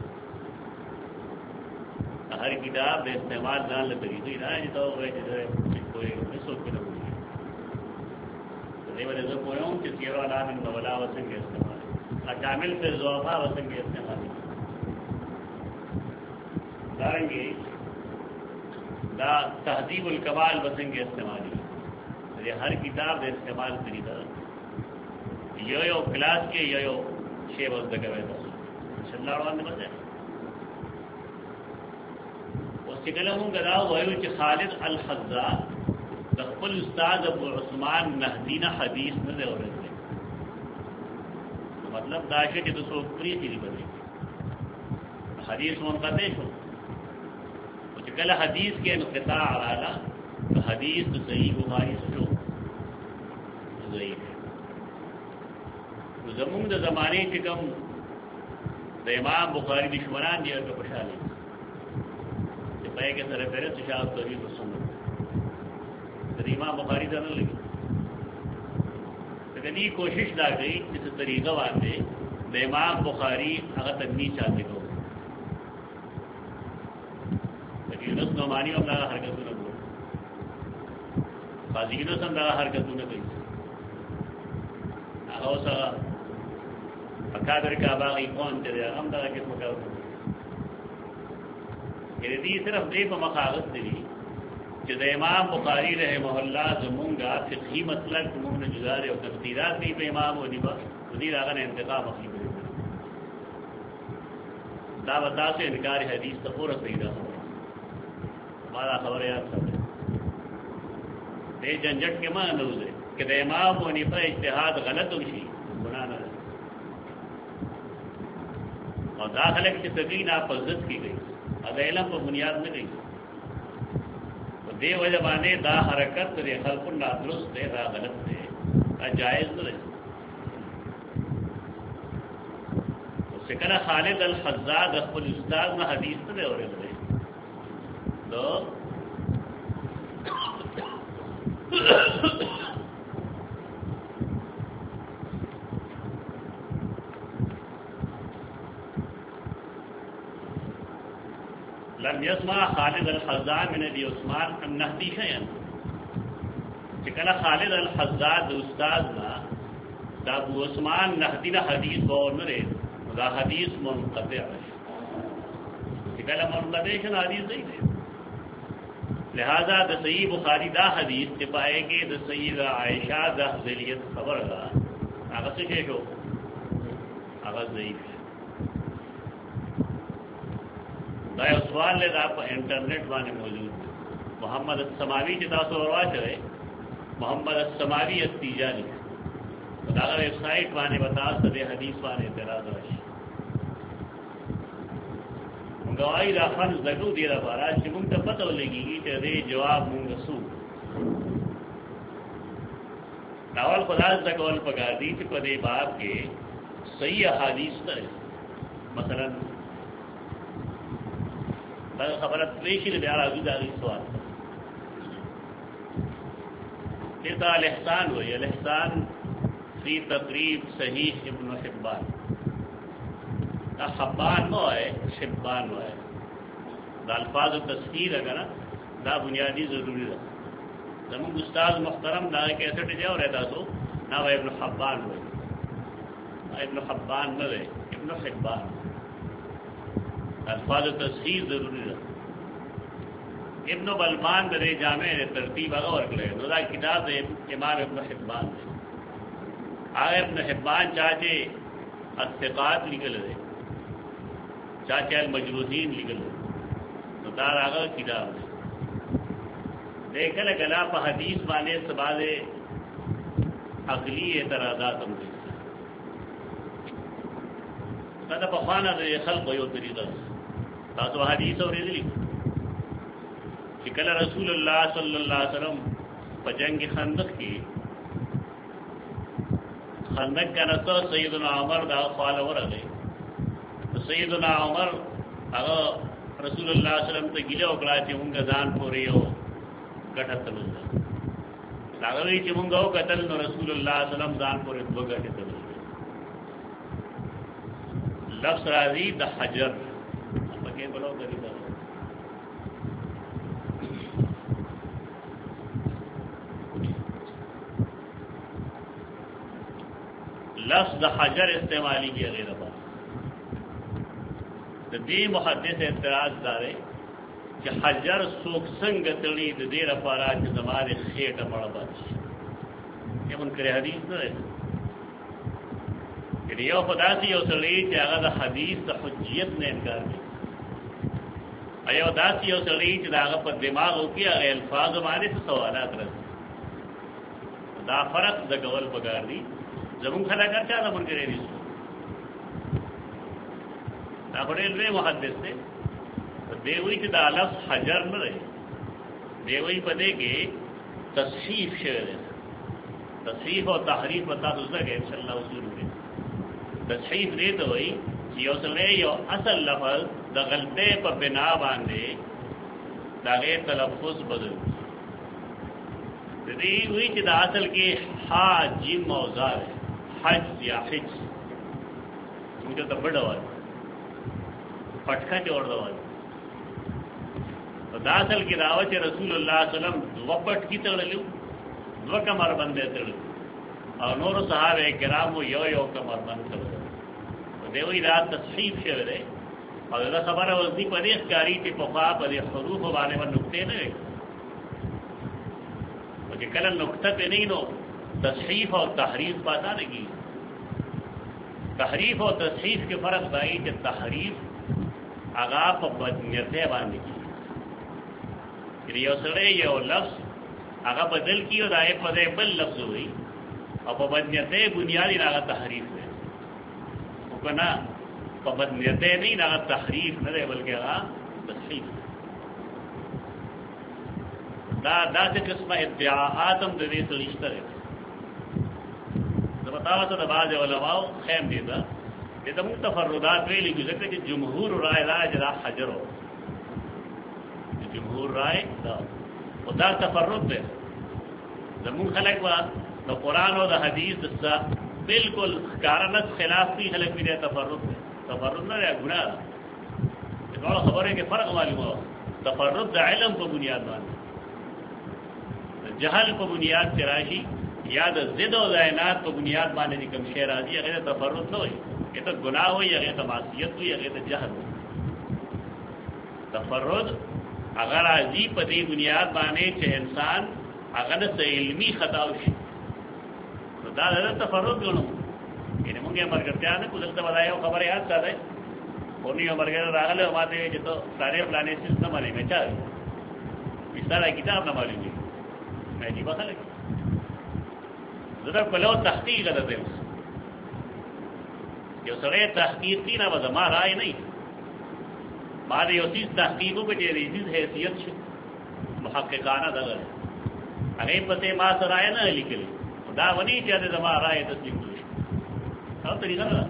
ہر کتاب دے استعمال جان لے طریقی نہ ہے جتا ہوئے جیسے کوئی سوچ کے نہ بولی دے بلے جو کوئی ہوں کہ سیر و علام المدلہ وسن کے استعمال اکامل سے ضعفہ وسن کے استعمال داریں گے دا تہذیب الکمال وسن کے استعمالی ہر کتاب دے استعمال طریقہ یو کلاس کے یو شیب اس دگہ ویسا انشاءاللہ روان نے بتایا اس سے کہلے ہوں گداؤ ویو کہ خالد الحذا دخل استاد ابو عثمان نہدین حدیث نہ دے اور رہتے مطلب داشے کہ تو سو پوری تیری بنے حدیث منقطع ہو کل حدیث کے انقطاع علالا تو حدیث تو صحیح بخاری سو ضعیف ہے زمون دا زمانے کے کم دا امام بخاری دشمنان دیا تو خوشحالی پہ کے سر پہرے تو شاہ توحید و سنت تو امام بخاری دا نہ لگی تو کدی کوشش نہ گئی جس طریقہ واتے دا امام بخاری اگر تنمی چاہتے کو یونس نعمانی ہم لگا حرکتوں نہ بول قاضی یونس ہم لگا حرکتوں نہ گئی اوسا اکادر کا باغی کون چلے ہم لگا کس مقابل یہ دی صرف دے پہ مخاغت دی کہ امام بخاری رحمہ اللہ زمونگا فقہی مسلک زمون نے جزارے اور تفسیرات دی پہ امام و نبا ودیر آغا نے انتقام اخلی بری دعوت سے انکار حدیث تفور سیدہ ہو ہمارا خبر یاد سب دے جنجٹ کے ماں نوز ہے کہ دے امام و نبا اجتہاد غلط ہوشی گناہ نہ رہے اور داخلہ کی تقرین آپ پر ضد کی گئی اگر علم پر بنیاد میں گئی تو دے وجہ بانے دا حرکت دے خلق اللہ درست دے دا غلط دے دا جائز نہ رہے چې کله خالد الحذاء د خپل استاد نه حدیث نه اورېدلی نو لم يسمع خالد الحذاء من ابي عثمان النهدي شيئا چې کله خالد الحذاء د استاد نه د ابو عثمان نهدي نه حدیث ورنه دا حدیث منقطع چې کله منقطع شنه حدیث دی لہذا د صحیح بخاری دا حدیث چې پائے کې د سیدہ عائشہ د ذلیت خبر ده هغه څه شو هغه ضعیف دا یو سوال له دا په انټرنیټ باندې موجود محمد السماوی چې تاسو ورواچوي محمد السماوی التیجانی دا ویب سائٹ باندې بتاست د حدیث باندې اعتراض راشي گواہی دا فن زګو دی را بارا چې موږ ته پته ولګي چې دې جواب موږ سو ناول خدای زګول پکار دي چې په دې باب کې صحیح احادیث ده مثلا دا خبره پریشي بیا راځي دا سوال کہتا الاحسان ہوئی الاحسان فی تقریب صحیح ابن حبان دا حبان نو ہے شبان نو ہے دا الفاظ و تصحیح ہے نا دا بنیادی ضروری ہے زمون استاد محترم دا کیسٹ جاؤ رہتا سو نا وہ ابن حبان ہوئے ابن حبان نہ رہے ابن حبان الفاظ و تصحیح ضروری ہے ابن بلمان درے جامع ترتیب اغور کرے دا کتاب امام ابن حبان دے آگے ابن حبان چاچے الثقات لکل دے چاچے المجروحین لکل دے تو دار آگا کتاب دے دیکھل گلا پا حدیث بانے سباد عقلی اعتراضات ہم دے تا پخوانا دے خلق یو طریقہ تاسو حدیث اور ادلی کل رسول اللہ صلی اللہ علیہ وسلم جنگ خندق کی خندق کا نتو سیدنا عمر دا خوالا ورغی سیدنا عمر اگر رسول اللہ صلی اللہ علیہ وسلم تا گلے اکڑا چی منگا دان پوری ہو گٹھا تلوزا لاغوی چی منگا ہو قتل نو رسول اللہ صلی اللہ علیہ وسلم دان پوری دو گٹھا تلوزا لفظ راضی دا حجر مکے بلو کری دا لفظ دا حجر استعمالی کیا غیر بات دی محدث اعتراض دارے کہ حجر سوک سنگ تڑی دیر پارا کہ زمارے خیٹ مڑا بات یہ منکر حدیث نہ رہے کہ یو خدا سی یو سڑی کہ اگر دا حدیث دا حجیت نے انکار کی ایو دا سی یو سڑی کہ دا اگر پر دماغ ہو کیا اگر الفاظ ہمارے سے سوالات رہے دا فرق دا گول پکار دی زمون خلا کر چا دا منکر حدیث دا بڑے لوی محدث تھے دیوئی چې دا لفظ حجر نه دی دیوئی پدې کې تصحیف شوی دی تصحیف او تحریف پتا دوسرا کې ان شاء الله اصول دی تصحیف دې ته وایي چې یو سره یو اصل لفظ د غلطه په بنا باندې دا غیر تلفظ بدل دې وی چې دا اصل کې ح جیم موضع ہے حج یا حج موږ ته بڑوال پټکا جوړ دوال دا اصل کی دعوت رسول اللہ صلی اللہ علیہ وسلم دو پٹ کی تړلو دو کمر باندې تړلو او نور صحابه کرام یو یو کمر باندې تړلو دوی دا تصحیح شوی دی او دا خبره وځي په دې ښکاری چې په خوا په دې حروف باندې نقطې نه وي او چې کله نقطه په نه نو تصحیح او تحریف پتا نه کی تحریف او تصحیح کې فرق دی چې تحریف آغا په بدنیته باندې کی یو سره یو لفظ هغه بدل کیو دای په دې بل لفظ وي او په بدنیته بنیادی هغه تحریف دی او کنا په بدنیته نه هغه تحریف نه دی بلکې هغه تصحیح دا داسې قسمه ادعاءات هم د دې سلیشته ده دا بتاوه ته د بعض علماء خیم دي دا د دمو تفردات ویلی کی ذکر کہ جمہور رائے دا جدا حجر ہو، جمہور رائے دا خدا تفرد دے زمون خلق با دا قرآن و دا حدیث دستا بالکل کارنت خلاف کی خلق بھی دے تفرد دے، تفرد نہ رہا گناہ دا خبر ہے کہ فرق معلوم ہو، تفرد دا علم کو بنیاد باندھے، جہل کو بنیاد سے راشی یا دا زد و زائنات کو بنیاد باندھے دی کم شیر آدھی اگر تفرد نہ ہوئی، یہ تو گناہ ہوئی، اگر تو معصیت ہوئی، اگر تو جہل ہوئی۔ تفرد اگر آجی پتی بنیاد باندھے چھے انسان اگر سے علمی خطا ہوئی تو دا تفرد گنو یعنی مونگے عمر کرتے آنے کو دلتا بتایا وہ خبر یاد ساتھ ہے اونی عمر کرتے راغلے ہماتے ہوئے جو تو سارے پلانے سے نہ مانے میں چاہے اس طرح کتاب نہ معلوم ہے میں جی بخل ذرا پلو تحقیق کرتے ہیں جو سڑے تحقیق کی نہ بس ہمارا رائے نہیں مارے اسی تحقیقوں پہ جو ریزیز حیثیت محققانہ دغر ہے اگر پتے ما سرائے نہ لکھ لی دا ونی چاہتے ہمارا رائے تسلیم دوش اور طریقہ نہ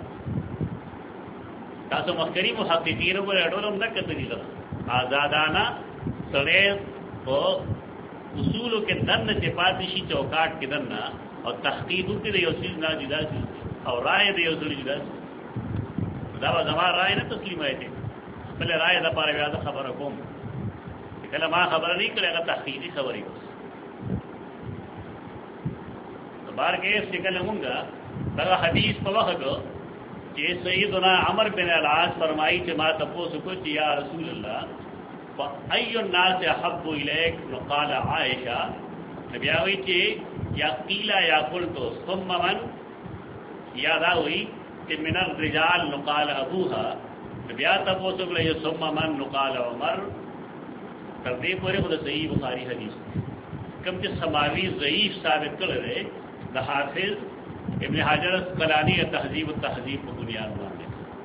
تاسو مخکری محققینوں کو اڈولم نہ کر طریقہ آزادانہ سڑے کو اصولوں کے دن چپاتشی چوکاٹ کے دن اور تحقیقوں کے لیے چیز نہ جدا سی اور رائے دے اصول جدا سی دا ہمارا رائے نہ تسلیم آئے تھے پہلے رائے دا پارے بیاد خبر کوم کہلا ماں خبر نہیں کرے گا تحقیقی خبر ہی بس تو بار کے اس نکل ہوں گا لگا حدیث پوخ کہ سیدنا عمر بن العاص فرمائی کہ ما تپوس کو یا رسول اللہ فأی الناس احب الیک قال عائشہ نبی آوئی کہ یا قیلا یا قلتو ثم من یادا ہوئی کہ من الرجال نقال ابوها بیا تپوس کو لے ثم من نقال عمر کر دے پورے خود صحیح بخاری حدیث کم کہ سماوی ضعیف ثابت کر رہے دا حافظ ابن حجر اسقلانی تہذیب التہذیب کو بنیاد باندھے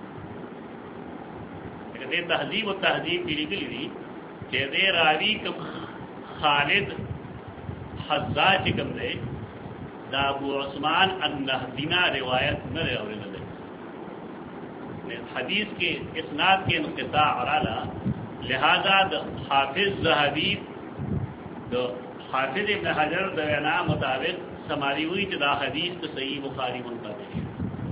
دے تہذیب التہذیب کی لکھ لی کہ دے راوی کم خالد حزا چکم دے دا ابو عثمان النہدینا روایت نہ رہے اور حدیث کے اسناد کے انقطاع عرالا لہذا حافظ ذہبی حافظ ابن حجر دوینا مطابق سماری ہوئی کہ دا حدیث تو صحیح بخاری منقطع ہے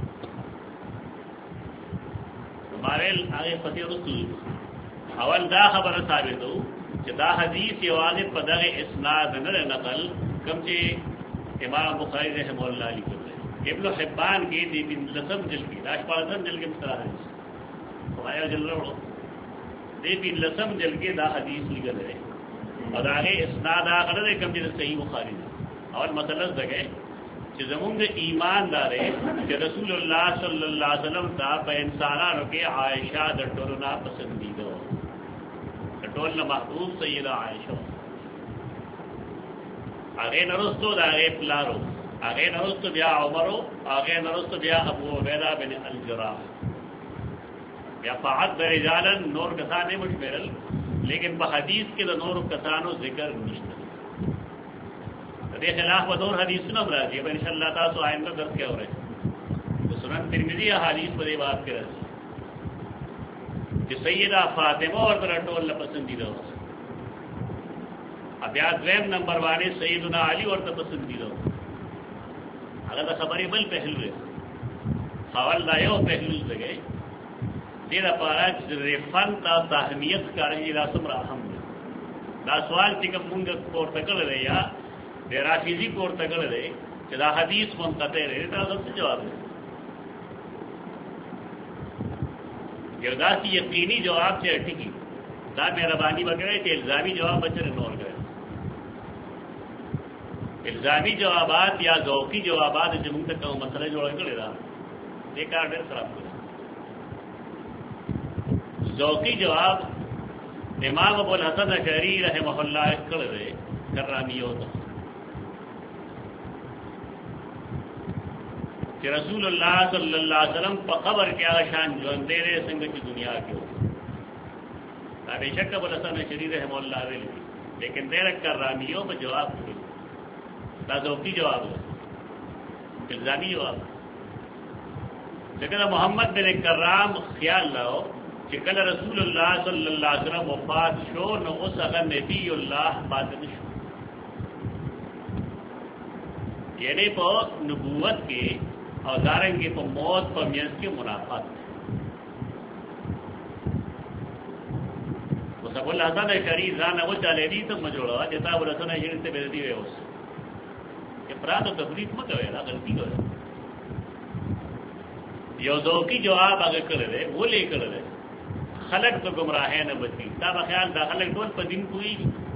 ہمارے آگے فتح رسول اول دا خبر ثابت ہو کہ دا حدیث یہ واضح پدغ اسناد نہ نقل کم چے امام بخاری رحمہ اللہ علیہ وسلم ابن حبان کی دی بن لسم جل کی داش پالسم جل کے مصطلح حدیث ہمارے جل رہو دی بن لسم جل کے دا حدیث لکھ رہے اور آگے اسناد آخر دے کم چے صحیح بخاری دے اور مسئلہ دگے کہ زمون دے ایمان دارے کہ رسول اللہ صلی اللہ علیہ وسلم تا پہ انسانانو کے عائشہ دٹولنا پسندیدو دٹولنا محبوب سیدہ عائشہ آگے نرستو دا آگے پلارو آگے نرستو بیا عمرو آگے نرستو بیا ابو عبیدہ بن الجراح بیا فعد رجالا نور کسانے مشمرل لیکن بحدیث کے دا نور کسانو ذکر نشتر دے خلاف بدور حدیث سنم راجی اب انشاءاللہ تاسو آئندہ درس کیا ہو رہے تو سنن ترمذی حدیث پر یہ بات کر رہے کہ سیدہ فاطمہ اور درٹو اللہ پسندیدہ ہو اب یاد ویم نمبر وانے سیدنا علی اور پسندیدہ ہو اگر دا خبری بل پہلو ہے حوال دا یو پہلو لگے دیدہ پارا رفن تا تاہمیت کا رہی دا سمر اہم دا سوال چکم منگا پورتکل رہے یا رافیزی کو تکڑ رہے کہ دا حدیث منقطع رہے تو سب سے جواب ہے گرداسی یقینی جواب سے اٹھکی دا مہربانی وغیرہ کہ الزامی جواب بچے نور گئے الزامی جوابات یا ذوقی جوابات جب تک کہ مسئلہ جوڑ کرے رہا دیکھا ڈر خراب کرے ذوقی جواب امام ابو الحسن اشعری رحمہ اللہ کر رہے کرامی ہوتا کہ رسول اللہ صلی اللہ علیہ وسلم پا قبر کیا شان جو اندیرے سنگ کی دنیا کے ہو بے شک ابو الحسن اشعری رحمہ اللہ علیہ لیکن دیرک کرامیوں پر جواب کرے ذوقی جواب ہے الزامی جواب لیکن محمد بن کرام خیال لاؤ کہ کل رسول اللہ صلی اللہ علیہ وسلم وفات شو نہ اس اگر نبی اللہ پاتن شو یعنی پا نبوت کے اور دارنگی پا موت پا مینس کے منافات سب اللہ حسن شریف زان وہ چالے دی تو مجوڑا جتا وہ رسن شریف سے بیدی ہوئے اس کہ پرات و تفریق مت ہوئے نا غلطی ہوئے یو ذوقی جواب آگے کر رہے وہ لے کر رہے خلق تو گمراہ ہے نہ بچی تاب خیال دا خلق ٹول پر دن کوئی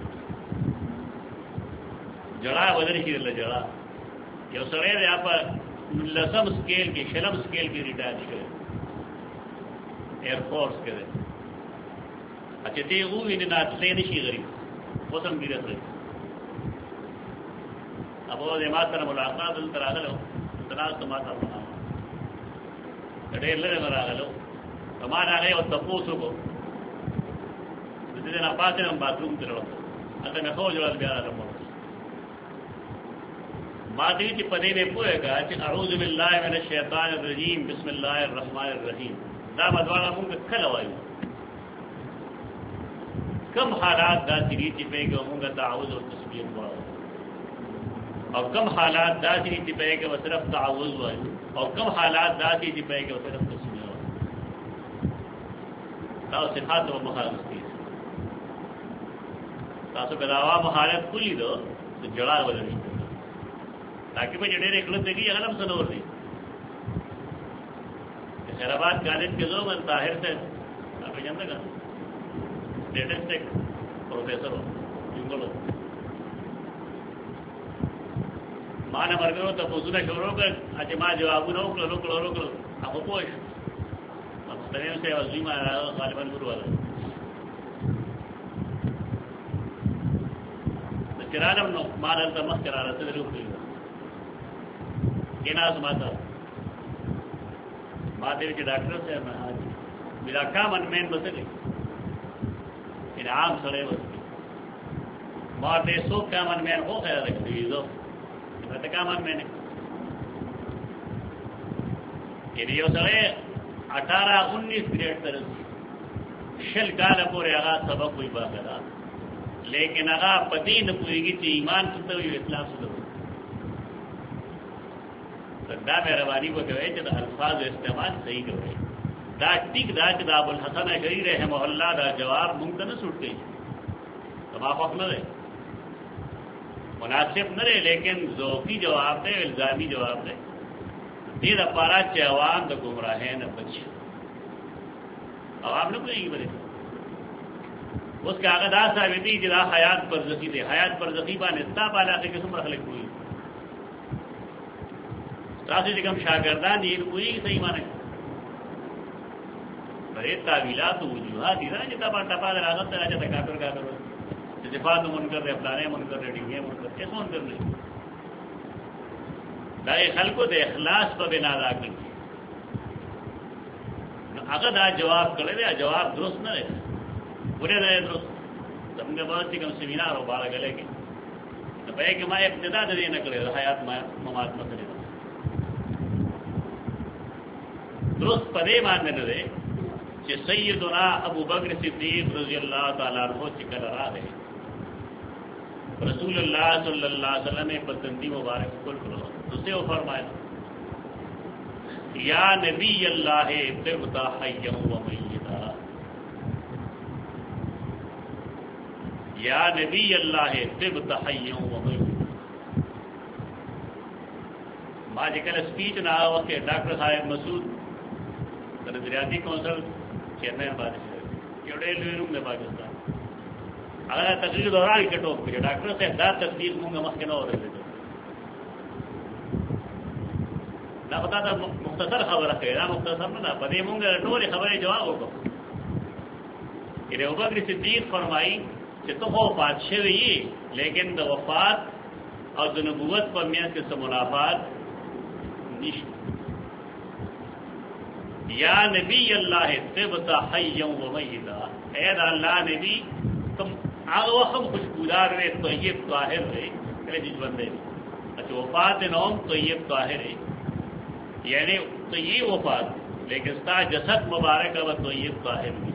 جڑا بدر شیر اللہ جڑا یو سڑے یہاں پر لسم سکیل کی شلم سکیل کی ریٹائر کرے ایئر فورس کرے اچھا تے وہ ناتلے نشی غریب وہ سم بھی رکھ رہی اب وہ جماعت سر ملاقات دل آگل ہو تناز تماتا بنا ڈیر لڑے مر آگل ہو تمہارا آگے اور تپوسو کو جس دن آپ پاتے ہم باتھ روم تے رہو اگر میں خو جوال بیارا رہا ہوں مادری کی پدے میں پوئے گا کہ اعوذ باللہ من الشیطان الرجیم بسم اللہ الرحمن الرحیم دا بدوالا مونگ کھل ہوئی کم حالات دا سری چپے گا مونگ تعوذ اور تسبیح ہوا اور کم حالات دا سری چپے گا وہ صرف تعوذ ہوا اور کم حالات دا سری چپے گا وہ صرف تسبیح ہوا تاو صفات و مخالفتی تاسو بداوا مہارت کلی دو تو جڑا بدل تاکہ میں جڑے ریکھلت دیکھی اغلب سنور دی خیرآباد کالج کے دو من طاہر سے آپ جانتے گا اسٹیٹسٹک پروفیسر ہو جنگل ہو ماں نے مرگر ہو تو پوچھنا شروع کر اچھا ماں جواب نہ روکلو آپ کو پوچھ اب سنیم سے عظیم غالباً گرو والا چرانم نو ماں ڈالتا مخ کرا رہا سے روک لیگا کہنا سماتا بات ہے کہ ڈاکٹر سے میں آج میرا کام انمین بس گئی ان عام سڑے بس گئی بات ہے سو کام انمین ہو خیر رکھ دی دو میں کام انمین ہے یہ یہ سڑے 18-19 گریڈ طرح شل کال پورے آغاز سبق ہوئی باقاعدہ لیکن آغاز پتی نہ پوری گی تھی ایمان سنتے ہوئی اسلام سنتے ہوئی دا مہربانی کو کہے کہ الفاظ استعمال صحیح کرے دا ٹھیک دا کہ دا ابوالحسن اشعری رحمہ اللہ دا جواب ممکن نہ سوٹ گئی توافق نہ رہے مناسب نہ رہے لیکن ذوقی جواب دے الزامی جواب دے دید اپارا چوان دا گمراہ ہے نہ بچے عوام نہ کوئی گی بڑے اس کے آگے دا ثابتی جدا حیات پر ذکی دے حیات پر ذکی بان استا پالا کے قسم رخلق ہوئی راستے سے کم شاگردان یہ کوئی صحیح مانے بڑے تعویلات وجوہات ہی نا جتا پا ٹپا دے راغت تیرا جاتا کافر کافر ہو صفات منکر رہے افلانے منکر رہے ڈنگے منکر ایسا منکر نہیں دائے خلقو دے اخلاص پا بنا دا کر اگر دا جواب کرے دے جواب درست نہ رہے پورے رہے درست تم نے بہت سی کم سیمینار ہو بارہ گلے کے بھائی کہ میں ابتدا دے نہ کرے حیات ممات مسئلے درست پدے ماننے نہ دے کہ سیدنا ابو بکر صدیق رضی اللہ تعالیٰ عنہ چکل رہا ہے رسول اللہ صلی اللہ علیہ وسلم پسندی مبارک کل کرو اسے وہ فرمایا یا نبی اللہ طبت حیا و میتا یا نبی اللہ طبت حیا و میتا ماں جکل اسپیچ نہ ہو کہ ڈاکٹر صاحب مسعود نظریاتی کونسل چیئرمین بادشاہ کیوڑے روم میں پاکستان اگر تقریر دوران کے ٹوپ کے ڈاکٹر سے دا تقریر مونگا مخ کے نہ ہو رہے تھے نہ پتا تھا مختصر خبر ہے نہ مختصر نہ پدے مونگا ٹوری خبریں جواب ہوگا کہ ابوبکر صدیق فرمائی کہ تو ہو بادشاہ ہوئی لیکن دا وفات اور دا نبوت پر میاں کے منافات نشت یا نبی اللہ طبت حیا و میتا اے اللہ نبی تم آگا وقم خوشبودار رہے طیب طاہر رہے کہ جس بندے اچھا وفات نوم طیب طاہر ہے یعنی تو یہ وفات لیکن ستا جسد مبارک و طیب طاہر ہوئی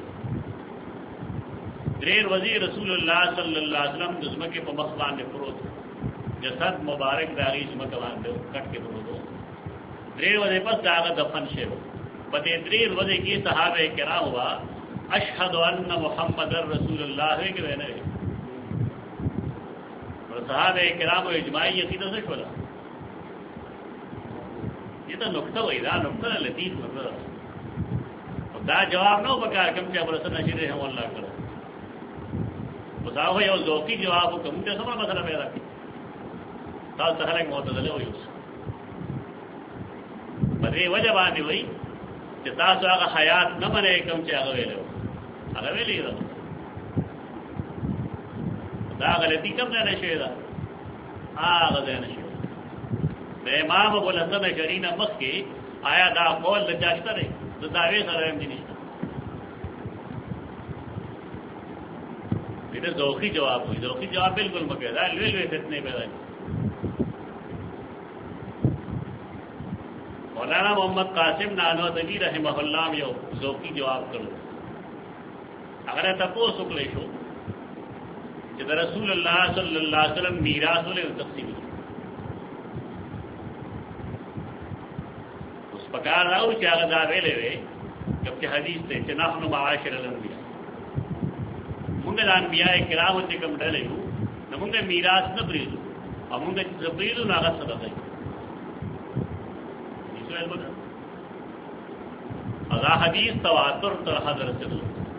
دریر وزیر رسول اللہ صلی اللہ علیہ وسلم جسم کے پمخوان نے پروت جسد مبارک داغی جسم کمان دے کٹ کے پروت دریر وزے پس داغ دفن شیو بدے دریر وزے کی صحابہ کرام ہوا اشہد ان محمد رسول اللہ کے رہنے اور صحابہ کرام و اجماعی عقیدہ سے شولا یہ تو نقطہ ہوئی دا نقطہ لطیف نقطہ دا جواب نہ ہو بکار کم چاہ برسن نشیر رحم اللہ کرا بتاؤ یہ ذوقی جواب ہو کم چاہ سمجھ مسئلہ پیدا کی سال سہل ایک معتدل ہوئی اس بدے وجہ باندھی ہوئی کہ تاسو آگا حیات نہ بنے کم چاہ ویلے ہو اگر ویلی دا دا غلطی کم دینا شوئے دا آغا دینا شوئے دا امام ابو الحسن شرین مخ کی آیا دا قول دا چاشتا رہے دا دعوی سرائم دی نشتا یہ ذوقی جواب ہوئی ذوقی جواب بالکل مکہ دا لوے فتنے پیدا کی مولانا محمد قاسم نانوتوی رحمہ اللہ میں ذوقی جواب کرو اگر تپو سکلے شو کہ رسول اللہ صلی اللہ علیہ وسلم میراث لے تقسیم اس پکار راو چاہ دا ویلے وے جبکہ حدیث تے نحن معاشر الانبیاء منگا دا انبیاء کرام تے کم ڈلے ہو نہ منگا میراث نہ پریدو اور منگا پریدو نہ غصہ صدقہ ادا حدیث تواتر تر حضرت سے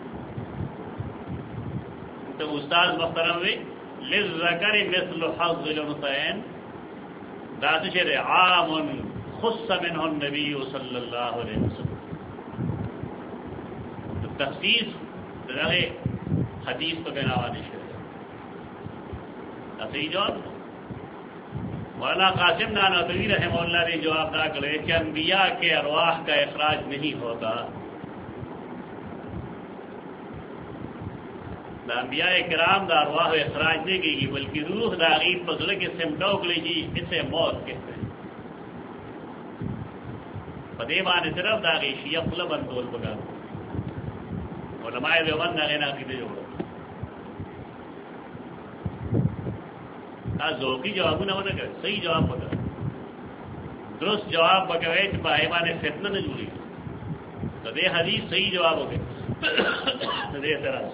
تو استاد محترم ہوئے للذکر مثل حظ الانثیین ذات شر عام خص منه النبی صلی اللہ علیہ وسلم تخصیص رہے حدیث تو بنا والی شر صحیح جواب مولانا قاسم نانوتوی رحمہ اللہ نے جواب دا کرے کہ انبیاء کے ارواح کا اخراج نہیں ہوتا دا انبیاء کرام دا ارواح اخراج نہیں کی گی بلکہ روح دا غیب پسل کے سمٹوک لی جی اسے موت کہتے ہیں فدیبان صرف دا غی شیعہ قلبن دول بگا علماء دیوبند دا غینا کی دے جوڑا ذوقی جواب نہ ہونا کہ صحیح جواب بکا درست جواب بکوے کہ پائمان فتنہ نہ جوڑی تو دے حدیث صحیح جواب ہو گئے تو دے اعتراض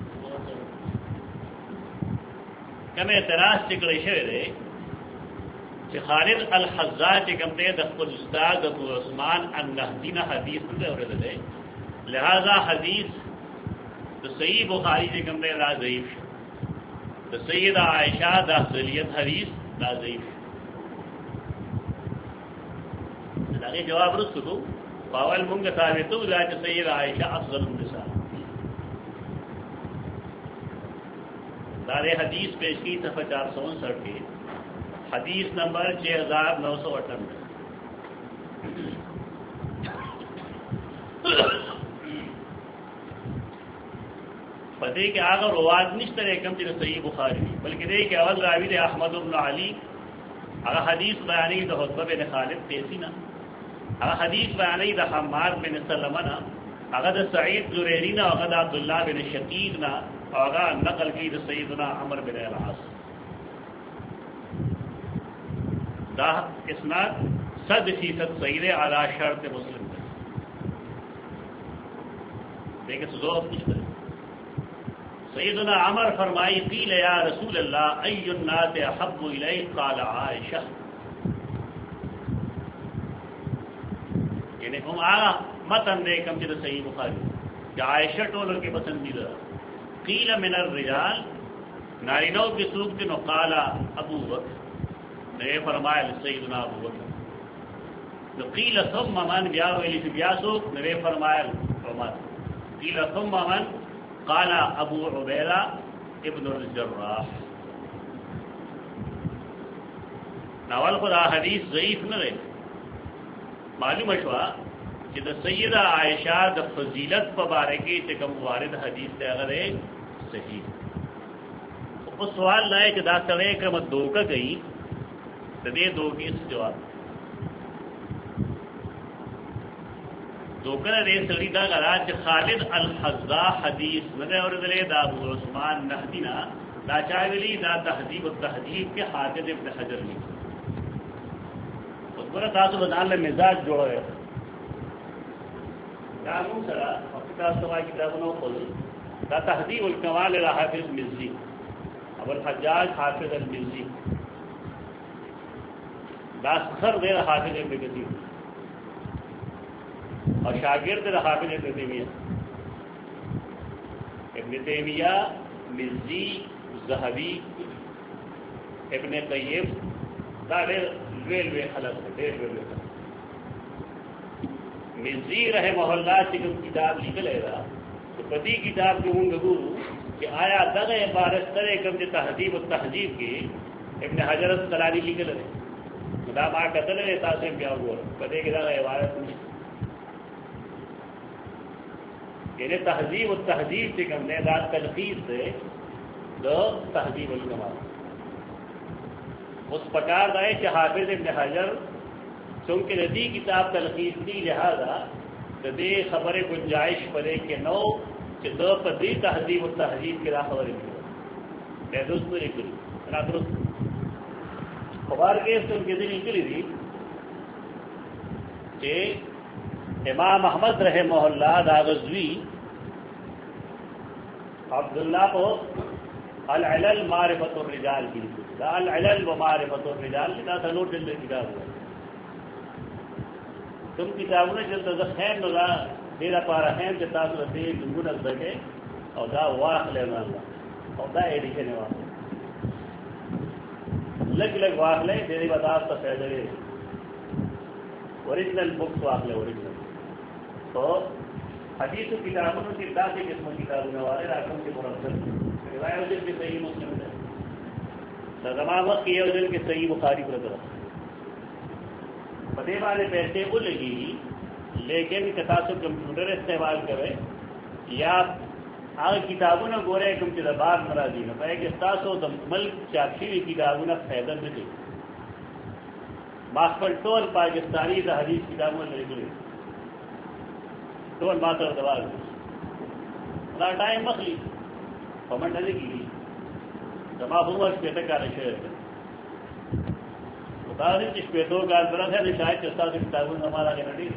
کم اعتراض چکڑے شوئے دے کہ خالد الحزا چکم دے دخل استاد ابو عثمان النہدین حدیث دے اور دے لہذا حدیث تو صحیح بخاری چکم دے لا ضعیف تو سیدہ عائشہ دا افضلیت حدیث دا ضعیف لگے جواب رست کو باول منگ ثابتو لا کہ سیدہ عائشہ افضل النساء دار حدیث پیش کی صفحہ 459 کے حدیث نمبر 6998 پتے کہ آگر رواد نشتر ایکم تیر صحیح بخاری بلکہ دے کہ اول راوی دے احمد بن علی اگر حدیث بیانی دا حضبہ بن خالد تیسی نا اگر حدیث بیانی دا حماد بن سلمہ نا اگر دا سعید زریری نا اگر دا عبداللہ بن شقیق نا اگر نقل کی دا سیدنا عمر بن العاص دا اسناد 100% صحیح علی شرط مسلم دیکھیں سزوف نشتر سیدنا عمر فرمائی قیل یا رسول اللہ ای الناس احب الیک قال عائشہ یعنی ہم آگا متن دے کم چیز صحیح بخاری کہ عائشہ ٹولر کے پسندیدہ قیل من الرجال نارینوں کی سوق جنو قال ابو بکر نے فرمایا سیدنا ابو بکر تو قیل ثم من بیارو علی فی بیاسوک نے فرمایا عمر قیل ثم من قال ابو عبیدہ ابن الجراح ناول خدا حدیث ضعیف نہ رہے معلوم اشوا کہ دا سیدہ عائشہ دا فضیلت پبارکی چکم وارد حدیث دے اگر صحیح اس سوال لائے کہ دا سڑے کرمت دوکہ گئی تو دے دو کی اس جواب دوکر دے سڑی دا غراج خالد الحذا حدیث نہ اور دلے دا ابو عثمان نحدینا دا چاویلی دا تہذیب التہذیب کے حافظ ابن حجر نے اس پر تاسو بدان لے مزاج جوڑا ہے کاموں سرا افتا سوا کتابوں خود دا تہذیب الکمال حافظ مزی ابو الحجاج حافظ المزی دا سر دے حافظ ابن کثیر اور شاگرد حافظ ابن تیمیہ مزی ذہبی ابن قیم دا لوے خلق ہے مزی رحمہ اللہ چکم کتاب لکھ لے رہا تو پتی کتاب کی ہوں گو کہ آیا دغ عبارت طرح کم جو تہذیب التہذیب کی ابن حجر الاسقلانی لکھ لے خدا ماں قتل ہے تاسم کیا ہوا پتے کی دغ عبارت نہیں یعنی تہذیب التہذیب سے کم نے ذات تلخیص سے دو تہذیب الکمال اس پکار دائے کہ حافظ ابن حجر چونکہ ندی کتاب تلخیص دی لہذا دے خبر گنجائش پڑے کہ نو کہ دو پدی تہذیب التہذیب کی راہ خبر میں دوست میں نکلی درست خبر کے ان کے دن نکلی تھی کہ امام احمد رحمہ اللہ داغزوی عبداللہ کو العلل معرفت الرجال کی دا العلل و معرفت الرجال دا تنور جلد کتاب ہوا تم کتابوں نے جلد خیم ندا دیرہ پارا خیم کے تاثر دیر دنگون از دکے اور دا واقع لینا اللہ اور دا ایڈیشن واقع لگ لگ واقع لے دیری بتاس تا فیدرے اوریجنل بکس واقع لے اوریجنل تو حدیث و کتابوں کی داسی قسم کتابوں والے راکم کے مرسل روایت دل کے صحیح مسلم ہے زمامت کی یہ دل کے صحیح بخاری پر طرف پتے والے پیسے وہ لگی لیکن کتاسو کمپیوٹر استعمال کرے یا آگے کتابوں نے گورے کم کی دبار مرادی نہ پائے کہ تاسو ملک چاپی ہوئی کتابوں نے فائدہ نہ دے ماسپل ٹول پاکستانی دا حدیث کتابوں نے لکھ لی ٹول ماتر دبار لا ٹائم مخلی پمنڈ نے کی جمع ہوا پیٹک کا شہر بتا دیں کہ پیٹوں کا درد ہے شاید چستا سے کتابوں نے ہمارا کے نڈی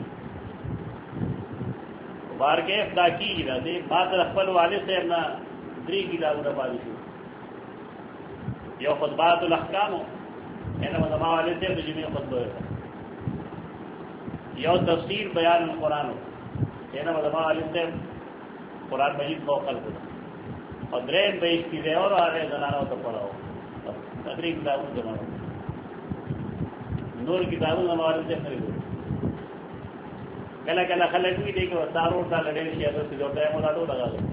بار کے ادا کی گرا دے ماتر اخبل والے سے اپنا دری کتابوں نے پالی شو یہ خطبات الاحکام ہو جمع والے سے جمعی خطبہ یہ تفسیر بیان القرآن ہو جمع والے سے قرآن مجید موقع کو اور درین بیش کی دے اور آگے زنانوں تو پڑھاؤ تقریب کتابوں جمع ہو نور کتابوں ہمارے سے خریدو کہنا کہنا خلق بھی دے کہ ساروں کا لڑے شہروں سے جو ٹائم ہوتا تو لگا دو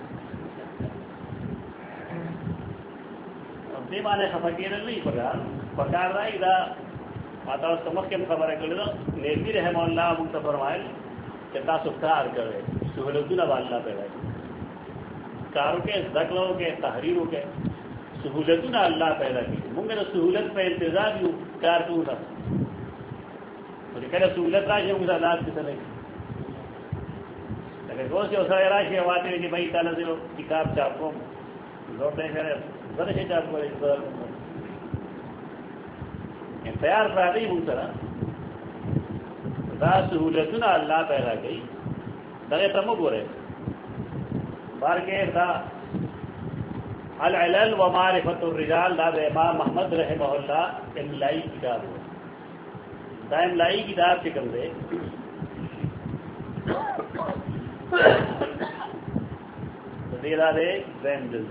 اب دے مانے خفقیر نہیں پکار رہا ادا ماتا سمجھ کے خبر ہے کہ نیزی رحمہ اللہ منتظر فرمائے کہ تا سکار کرے سہولتوں اب اللہ پیدا کاروں کے ذکروں کے تحریروں کے سہولتوں نہ اللہ پیدا کی مونگے تو سہولت پہ انتظار یوں کار کیوں تھا کہنا سہولت راشی ہوں گے اللہ کی طرح لیکن روز سے اسا راشی آواتے ہیں کہ بھائی تعالیٰ سے کتاب چاپو لوٹے کرے بڑے سے چاپ کرے تیار پڑا نہیں ہوں سر دا سہولتوں نہ اللہ پیدا کی دغه تمو ګوره بار کې دا العلل و معرفت الرجال دا امام محمد رحمہ اللہ املائی کتاب ہے دا املائی کتاب سے کم دے دیرا دے دویم جلد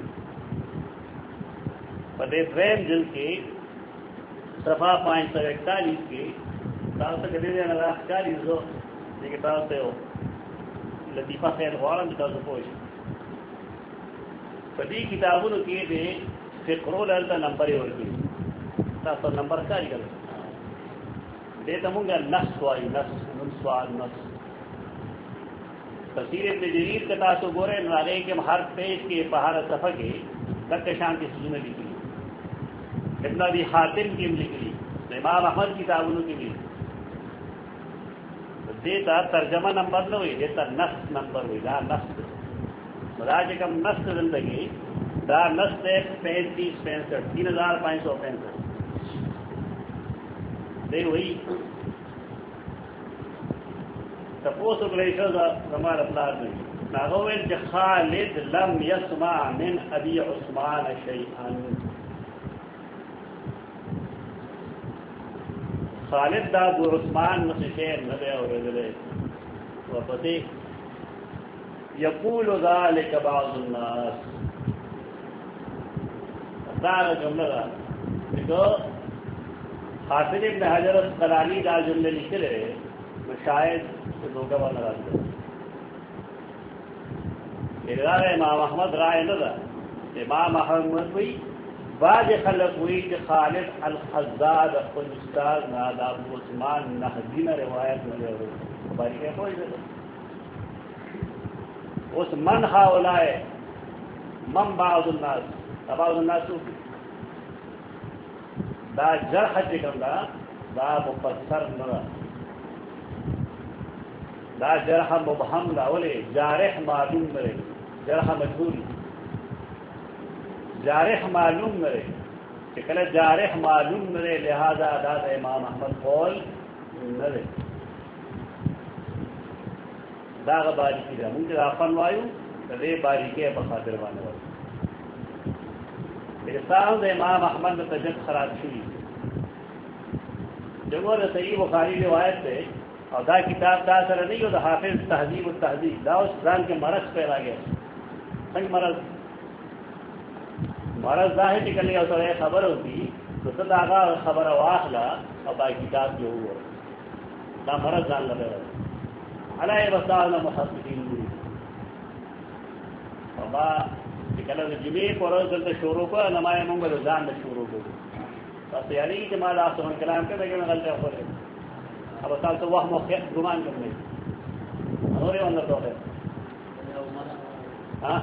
پدے دویم جلد کے صفحہ 541 کے تاسو کې دې نه راځي زو دې کې تاسو ته لطیفہ خیر غوارم تاسو پوښ په دې کتابونو کې دې فقرو لالته نمبر یې ورکړي تاسو نمبر کاری کړئ دې ته مونږه نص وایي نص من سوال نص تفسیر ابن جریر کا تاسو ګورئ نو هغه کې هر پیج کې په هر صفحه کې دغه شان کې سونه لیکلي ابن ابي حاتم کې لیکلي امام احمد کتابونو کې دیتا ترجمہ نمبر نہ ہوئی، دیتا نسخ نمبر ہوئی، دا نسخ بدا کے کم نسخ زندگی دا نسخ 3565 3565 دے ہوئی تپوس اگلیشو زمان اپلار نہیں ناغوین کہ خالد لم يسمع من ابی عثمان شیئا، خالد دا ابو عثمان نسشین نبی اور رجلے وفتی یقول ذالک بعض الناس دار جملہ دا دیکھو حافظ ابن حجر اسقلانی دا جملے لکھے رہے شاید دھوکہ والا راستہ ادار امام احمد رائے نہ دا امام احمد ہوئی بعض خلق ہوئی کہ خالد الحزاد استاد نادا ابو عثمان نہدی نہ روایت میں باری کے کوئی اس من ہاولائے من بعض الناس بعض الناس دا جرح چکم دا مفسر نہ دا جرح مبہم دا ولی جارح معلوم مرے جرح مجهول جارح معلوم مرے کہ کل جارح معلوم مرے لہذا داد امام احمد قول مرے دا باریکی دا ممکن آفن وایو دے باریکی بخاطر وانے والی احسان دا امام احمد میں تجد خراب شوئی جب وہ صحیح بخاری روایت دے اور دا کتاب دا سر نہیں ہو دا حافظ تہذیب التہذیب دا اس زان کے مرض پیدا گیا سنگ مرض دا ہے نکلنے اور سر خبر ہوتی تو سد آگا خبر واخلا اور با کتاب جو ہوا دا مرض زان لگے رہا علیہ وسلم محققین ہوئی اور با نکلنے جمعی پر روز دلتا شروع کو نمائے مونگا دا زان دا شروع کو بس یعنی کہ جمال آسمان کلام کے لیکن غلطے ہو رہے اب سال تو وہ موقع گمان کرنے ہو رہے اندر تو ہے ہاں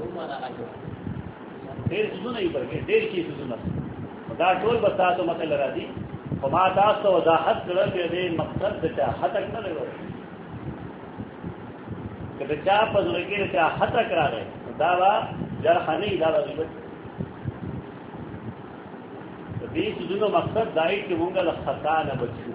دیر سزو نہیں پر گئے دیر کی سزو نہ دا ٹول بستا تو مسئلہ را دی وما داس تو وضاحت کرو کہ دے مقصد دچا حتک نہ لگو کہ دچا پزرگی دچا حتک را گئے داوا جرح نہیں داوا غیبت دی سزو مقصد دائی کہ مونگا لخطا نہ بچو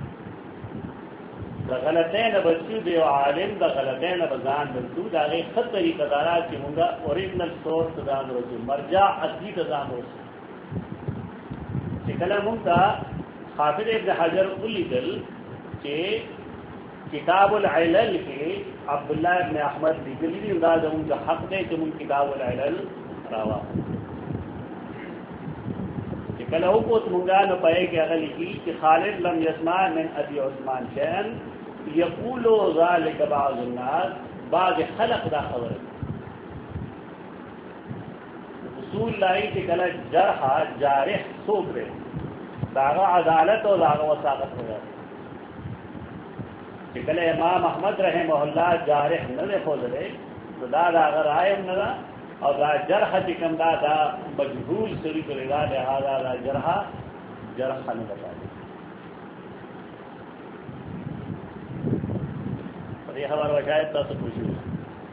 دا غلطین بچو دیو عالم دا غلطین بزان بلتو دا غی خط طریقہ دارات کی مونگا اوریجنل سورس تدان رسو مرجع اصلی تدان رسو چکلہ مونگا حافظ ابن حجر قلی دل کہ کتاب العلل کے عبداللہ ابن احمد لگلی دی انداز مونگا حق دے کہ مونگ کتاب العلل راوا چکلہ حکوت مونگا نو پائے کہ اغلی کی کہ خالد لم یسمع من ابی عثمان شیئن یقولو ذالک بعض الناس بعض خلق دا خبر اصول لائی کہ کلا جرح جارح سوک رہے داغا عدالت اور داغا وساقت ہو جاتے کہ کلا امام احمد رحمہ اللہ جارح نہ خوز رہے تو داغا رائم نہ اور دا جرح چکم دا مجہول سری کو لگا لہذا دا جرح نہ بتا یہ ہمارا وشاید تا سے خوشی ہو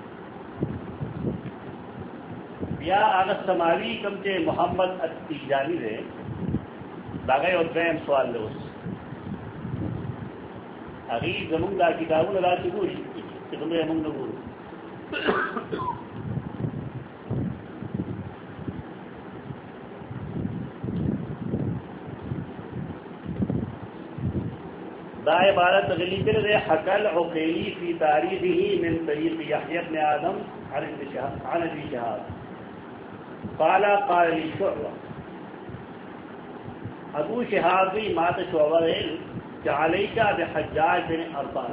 یا آغاز سماوی کم کے محمد التیجانی دے داغے اور درہم سوال دے اس اگی زمون دا کتابون اللہ سے گوری کہ تمہیں امون نگورو دا عبارت غلی کر دے حکل عقیلی فی تاریخی من طریق یحیی بن آدم عن ابی شہاب قال لی شعبہ ابو شہاب بھی مات شعبہ کہ علیکہ بحجاج بن ارطاط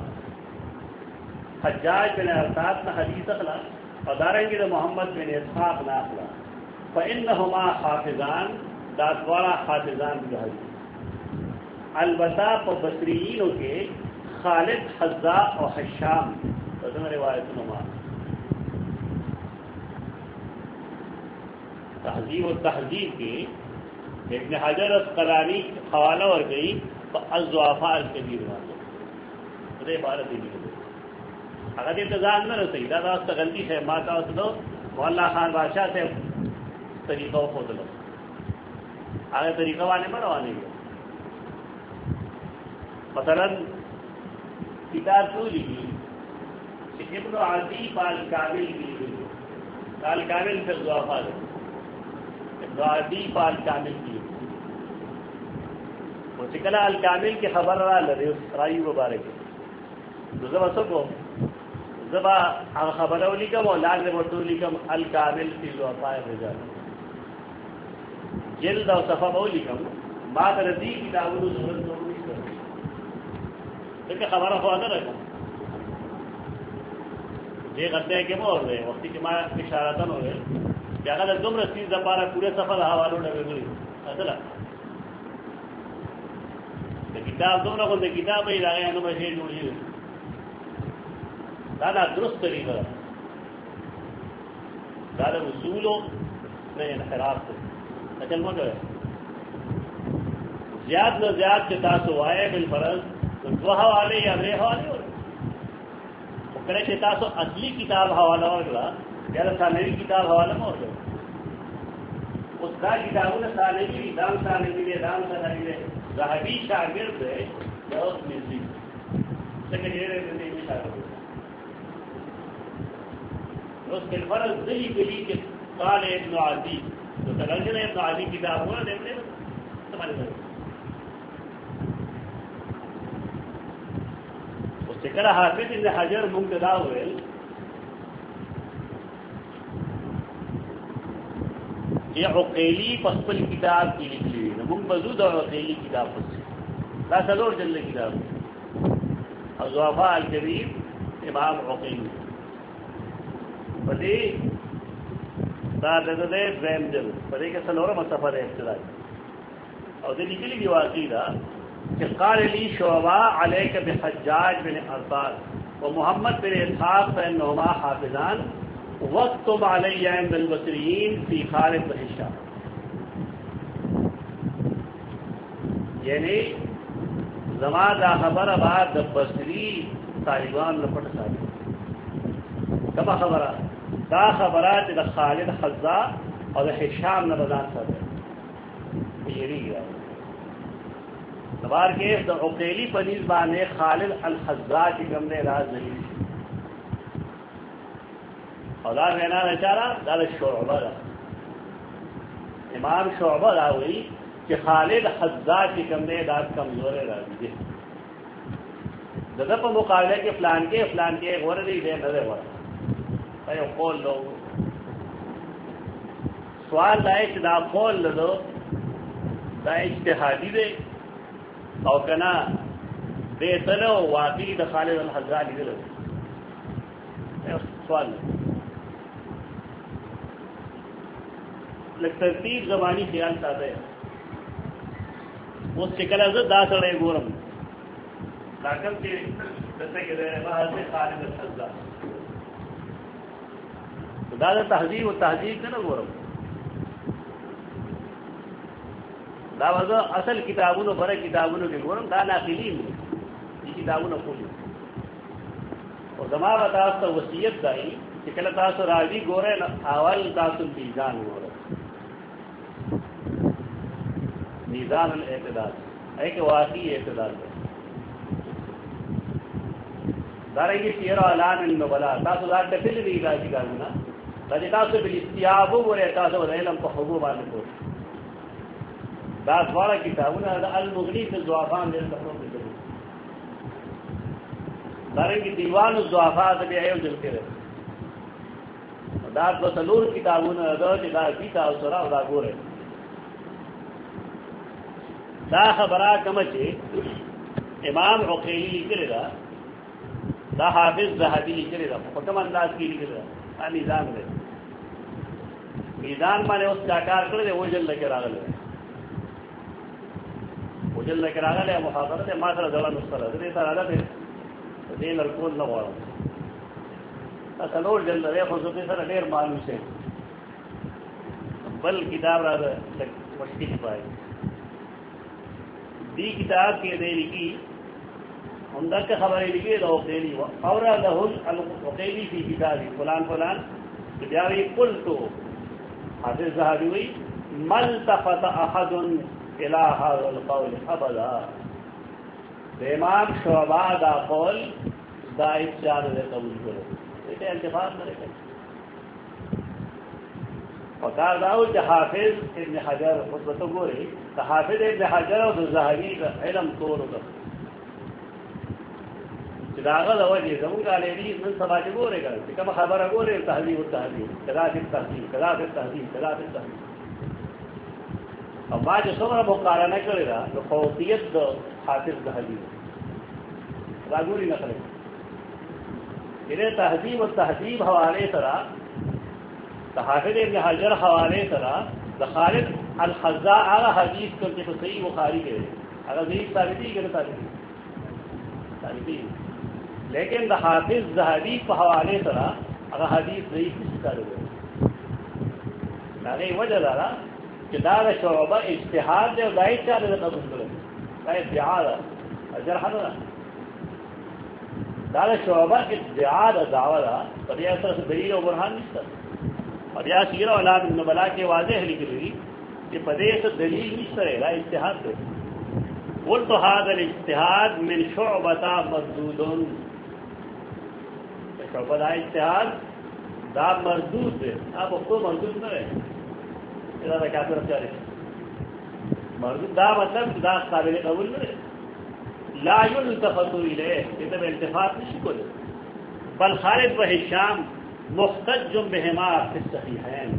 حجاج بن ارطاط نہ حدیث اخلا اور دارنگی دا محمد بن اسحاق نہ اخلا فإنہما حافظان داتوارا حافظان بھی حدیث البتہ بصریینوں کے خالد حذا اور حشام روایت نما تہذیب و تہذیب کے ابن حجر اسقلانی حوالہ اور گئی الضعفاء الکبیر والے دې عبارت دی هغه دې ته ځان نه رسېږي دا تاسو ته غلطي شي ما تاسو ته مولا خان بادشاہ سے طریقہ خود لو هغه طریقہ باندې روانه دي مثلا کتاب تو لکھی کہ ابن عدی پال کامل کی پال کامل سے ضعفاء ابن عدی پال کامل کی وہ چکلا الکامل کی خبر رہا لدے اس رائی مبارک زبا سکو زبا خبر لکم اور لازم لکم الکامل کی ضعفاء الرجال جلد اور صفحہ بہو لکم بات رضی کتاب ضرورت لیکن خبر ہوا نہ رکھا یہ غدے کے مو ہو گئے وقتی کے ماں اشارتن ہو گئے کہ اگر تم رسید زبارہ پورے سفر حوالوں نے گئی اصلا کتاب دو نہ بولتے کتاب ہی لگے ہیں میں شیر جوڑی دادا درست طریقہ دادا اصولوں میں انحراف سے اچل مت ہے زیاد نہ زیاد کے تاسو آئے بالفرض دو حوالے یا درے حوالے ہو کرے کہ تاسو اصلی کتاب حوالہ ہوگا یا ثانوی کتاب حوالہ میں ہوگا اس کا کتابوں نے ثانوی دام ثانوی دام ثانوی ذہبی شاگرد ہے بہت ملتی سیکنڈری شاگرد اس کے فرض دلی گلی کے قال ابن عدی تو ترجمہ ابن عدی کتاب ہوا دیکھنے تمہارے گھر چکر حافظ ابن حجر مبتدا ہوئے یہ عقیلی پسپل کتاب کی لکھی ہوئی منبذود اور عقیلی کتاب لا سلور جلد کتاب الضعفاء الکبیر امام عقیلی پدی دے دریم جلد پدی کے سلور مصطفیٰ دے ابتدائی اور دے نکلی بھی واقعی تھا کہ قال لی شعبہ علیک بحجاج بن ارطال و محمد بن اسحاق فانہما حافظان واکتب علی عند البصریین فی خالد بن ہشام یعنی زمان دا خبر بعد بصری طالبان لپٹ ساری کما خبرہ دا خبرات دا خالد حزا اور ہشام نبضان سر یہ نہیں گیا سوار کے عقیلی پنیز بانے خالد الحزا کی گم نے راز نہیں اور دار رہنا بیچارا دار شعبہ دا امام شعبہ دا ہوئی کہ خالد حزا کی گم نے راز کمزور راضی دادا پر مقابلے کے فلان کے غور نہیں دے نظر ورا قول لو سوال لائے کہ دا قول لو دا اجتہادی دے او کنا دے تلو واقعی دا خالد الحزا لیدل سوال ترتیب زمانی خیال ساتے ہیں اس شکل حضرت دا سڑے گورم لاکم کے دستے کے دے باہر سے خالد الحزا دا تہذیب و تہذیب سے نا گورم دا وضع اصل کتابوں بڑے کتابوں کے گورم دا ناقلین یہ کتابوں کھولی اور زمان بتاس تو وصیت دائی کہ کل تاسو راضی گورے اول تاسو میزان گورے میزان الاعتدال ایک واقعی اعتدال ہے دارنگی سیر و اعلان النبلاء تاسو دا کفل بھی دا کتابوں تاکہ تاسو بالاستیابو گورے تاسو علم کو حقوق آنے کو داس والا کتابوں المغنی سے ضعفان دے سفروں کے ضرور داریں کی دیوان الضعفاء سے بھی ایو جل کے رہے داس بسلور کتابوں نے دا پیتا سرا دا گورے دا خبرہ کمچے امام عقیلی کرے دا دا حافظ ذہبی کرے دا حکم انداز کی کرے دا میزان دے میزان مانے اس کا کار کرے دے وہ جل لے کے راغل ہے وجل لے کر آگا لے محاضرت ہے ماسر دڑا نسخر ہے سر عادت ہے دے لڑکول نہ ہوا سلور جل رہے خصوصی سر دیر معلوم سے بل کتاب رہا مشکل پائے دی کتاب کے دیر کی عمدہ کے خبر لگی تو عقیلی اور العقیلی فی کتابی فلان فلان بیاوی قلت حافظ ذہبی ہوئی ملتفت احد الى هذا القول ابدا امام شعبہ دا قول دا اختیار دے قبول کرو یہ التفات نہ رکھے فقال داود کہ حافظ ابن حجر خطبتو گوری کہ حافظ ابن حجر اور ذہبی کا علم طور کا داغل وجه زمون قال لي من سباج گورے گا کما خبر گورے تحذير التحذير كذا في التحذير كذا في التحذير كذا في التحذير اما جو سمرا مقارنہ کرے گا تو فوقیت حافظ ذہبی راغوری نہ کرے یہ تہذیب و تہذیب حوالے ترا حافظ ابن حجر حوالے ترا خالد الخزاع على حدیث کو کہ صحیح بخاری کے اگر صحیح ثابتی کہ ثابتی لیکن دا حافظ ذہبی کو حوالے ترا اگر حدیث ضعیف کسی طرح ہے وجہ دارا کہ دار شعبہ اجتہاد دے دائی چاہتے ہیں قبول کریں دائی ادعاد جرح نہ دار شعبہ ادعاد دعوہ پر یہ طرح سے دلیل و برہان نہیں تھا اور یہ سیرہ علام ابن بلا کے واضح ہے لکھ لی کہ پدے سے دلیل نہیں کرے گا اجتہاد دے قلت هذا الاجتهاد من شعبة مردود شعبہ دا اجتہاد دا مردود ہے آپ اس کو مردود نہ رہے دا کیا طرف جا رہے مردود دا مطلب دا قابل قبول نہ رہے لا يلتفت الیہ یہ تو التفات نہیں کو دے بل خالد و ہشام محتج بہما فی الصحیحین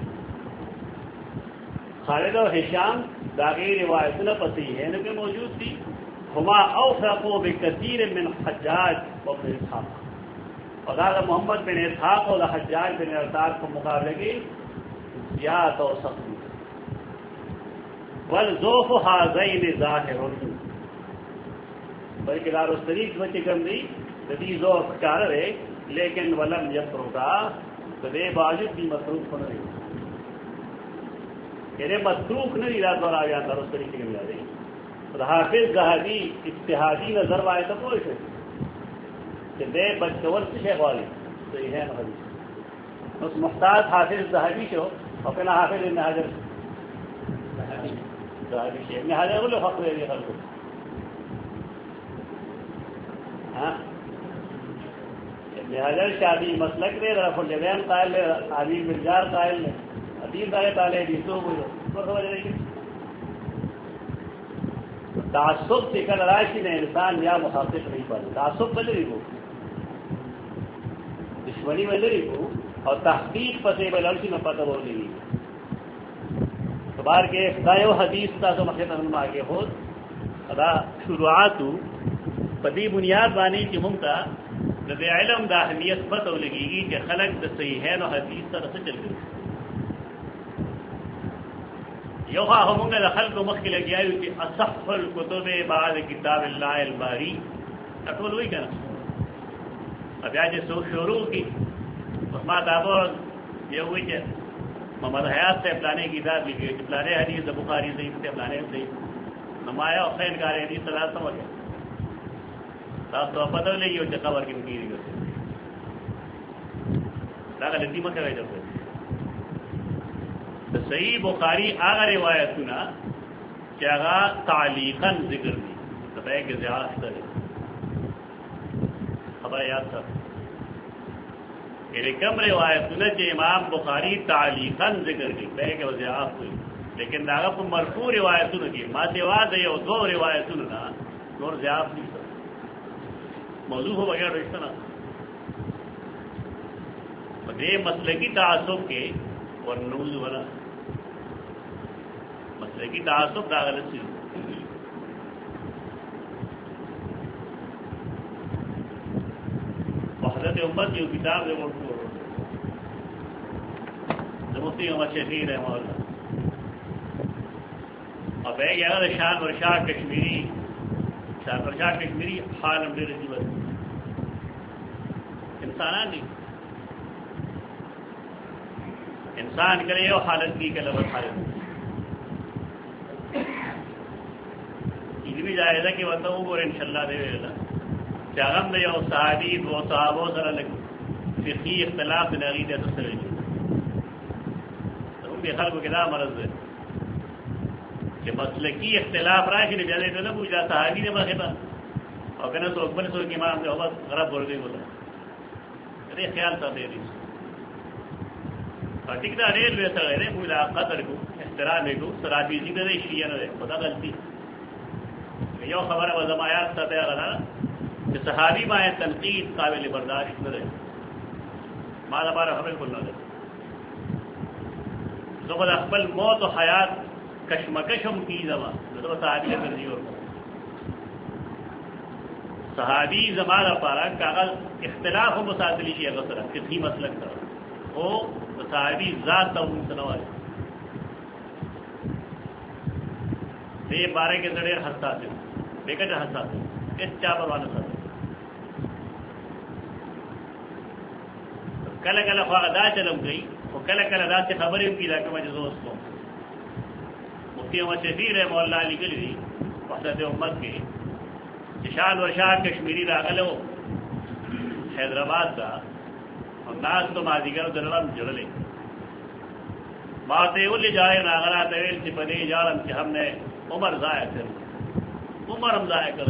خالد و ہشام داغی روایت نہ پسی ہے کہ موجود تھی ہما اوثقوا بکثیر من حجاج و ابن اسحاق اور محمد بن اسحاق اور حجاج بن ارطاق کو مقابلے کی زیادہ اور سخت والذوف هذین ظاہر بلکہ دار اس طریق میں چکم دی جدی ذوف کار رہے لیکن ولم یترکا تو دے باوجود بھی متروک ہونا نہیں یعنی متروک نہیں رات اور آ جاتا اس طریقے میں آ رہی حافظ ذہبی اجتہادی نظر وائے تو کوئی سے کہ دے بچور سے شیخ والی تو یہ ہے حدیث اس محتاط حافظ ذہبی شو اور پھر حافظ ابن حجر ذہبی شیخ ابن حجر بولے فخر ہے خلق ہاں ابن حجر شادی مسلک دے رفع الجبین قائل لے علی مرجار قائل لے حدیث دارے تالے حدیثوں کو سمجھ رہے گی تعصب سے کل راشی نے انسان یا مخاطب نہیں پڑے تعصب بدری کو دشمنی بدری کو اور تحقیق پتے بے لڑکی میں پتہ بول لی تو بار کے خدایو حدیث تا تو مخیط انما آگے ہو ادا شروعاتو پدی بنیاد بانی کی ممتا دے علم دا اہمیت پتہ لگی گی کہ خلق دا صحیحین و حدیث تا رسل چل گئی یوہا ہمونگا دخل کو مخی لگی آئی کہ اصح الکتب بعد کتاب اللہ الباری اٹول ہوئی کہنا اب یا جس شروع کی اسما دابور یہ ہوئی کہ محمد حیات سے پلانے کی کتاب لکھی کہ پلانے حدیث بخاری سے پلانے سے نمایا حسین کار حدیث صلاح سمجھ تو پتہ لگی ہو خبر کی مکیری کرتے لاغا لدی مکہ رہے جب صحیح بخاری آگا روایت سنا کہ آگا تعلیقاً ذکر دی بتائے کہ زیادہ ہے خبر یاد تھا کم روایت سنا کہ امام بخاری تعلیقاً ذکر کی بتائے کہ وہ زیادہ ہوئی لیکن آگا کو مرفوع روایت سن کی ماتے واضح ہے اور دو روایت سننا اور زیادہ نہیں سر موضوع ہو بغیر رشتہ نا دے مسلکی تعصب کے اور نوز بنا مسئلے کی تعصب دا غلط سی وحدت امت کی کتاب ہے مفتی محمد شفیع رحمہ اللہ اب ہے کہ شان ورشاد کشمیری شان ورشاد کشمیری حال امر رجیبت انسانان نہیں انسان کرے وہ حالت کی کہ لفظ حالت علمی جائزہ کہ بتاؤں اور انشاءاللہ دے گا چاغم د یو صحابي او صحابو سره لګ فقهي اختلاف د عقیده سره دی. نو به خلکو کې دا مرض دی چې مسلکی اختلاف راشي بیا دې نه بوجا صحابي نه مخه او کنه څوک بل څوک امام دی او بس غرب ورګي ولا دې خیال ساتي دي. ٹھیک دا ډېر وې سره دې مولا قدر کو احترام کو سرابي دې دې شي نه خدا غلطي یو خبره و زمایات ته راغله کہ صحابی باندې تنقید قابل برداشت نه ده. ما دا بار خبر کول نه ده زه خپل خپل موت او حیات کشمکشم کی زما زه صحابی ته ترجیح ورکوم. صحابی زمانہ پارا کاغذ اختلاف و مساطلی شی هغه سره فقهي مسلک سره او صحابی ذات ته متنوع دې بارے کې ډېر حساس دي بیکټه حساس اس چا پر والا سره کله کله خو دا چلم گئی او کله کله دا څه خبرې کی لکه مجزوس کو مفتی احمد شفیع رحمۃ اللہ علیہ کی وحدت امت کې شان ورشاد کشمیری راغلو حیدرآباد دا او ناس تو مازیګر دلم جوړلې ما ته ولې جای راغلا ته ویل چې په دې جالم چې ہم نے عمر ضائع کړ عمر ہم ضائع کړ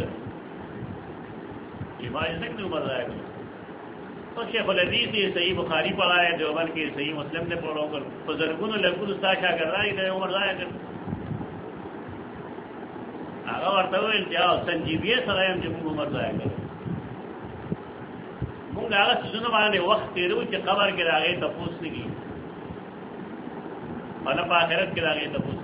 یہ بات نہیں عمر ضائع کړ. تو شیخ الحدیث یہ صحیح بخاری پڑھا ہے دیوبند کی صحیح مسلم نے پڑھو کر بزرگوں لگوں استاد کر رہا ہے عمر ضائع کر هغه ورته ویل چې سنجیبیه سره هم چې موږ عمر ضایع کړو. موږ هغه څه باندې وخت تیرو چې قبر کې راغی تپوس نه کی او په آخرت کې راغی تپوس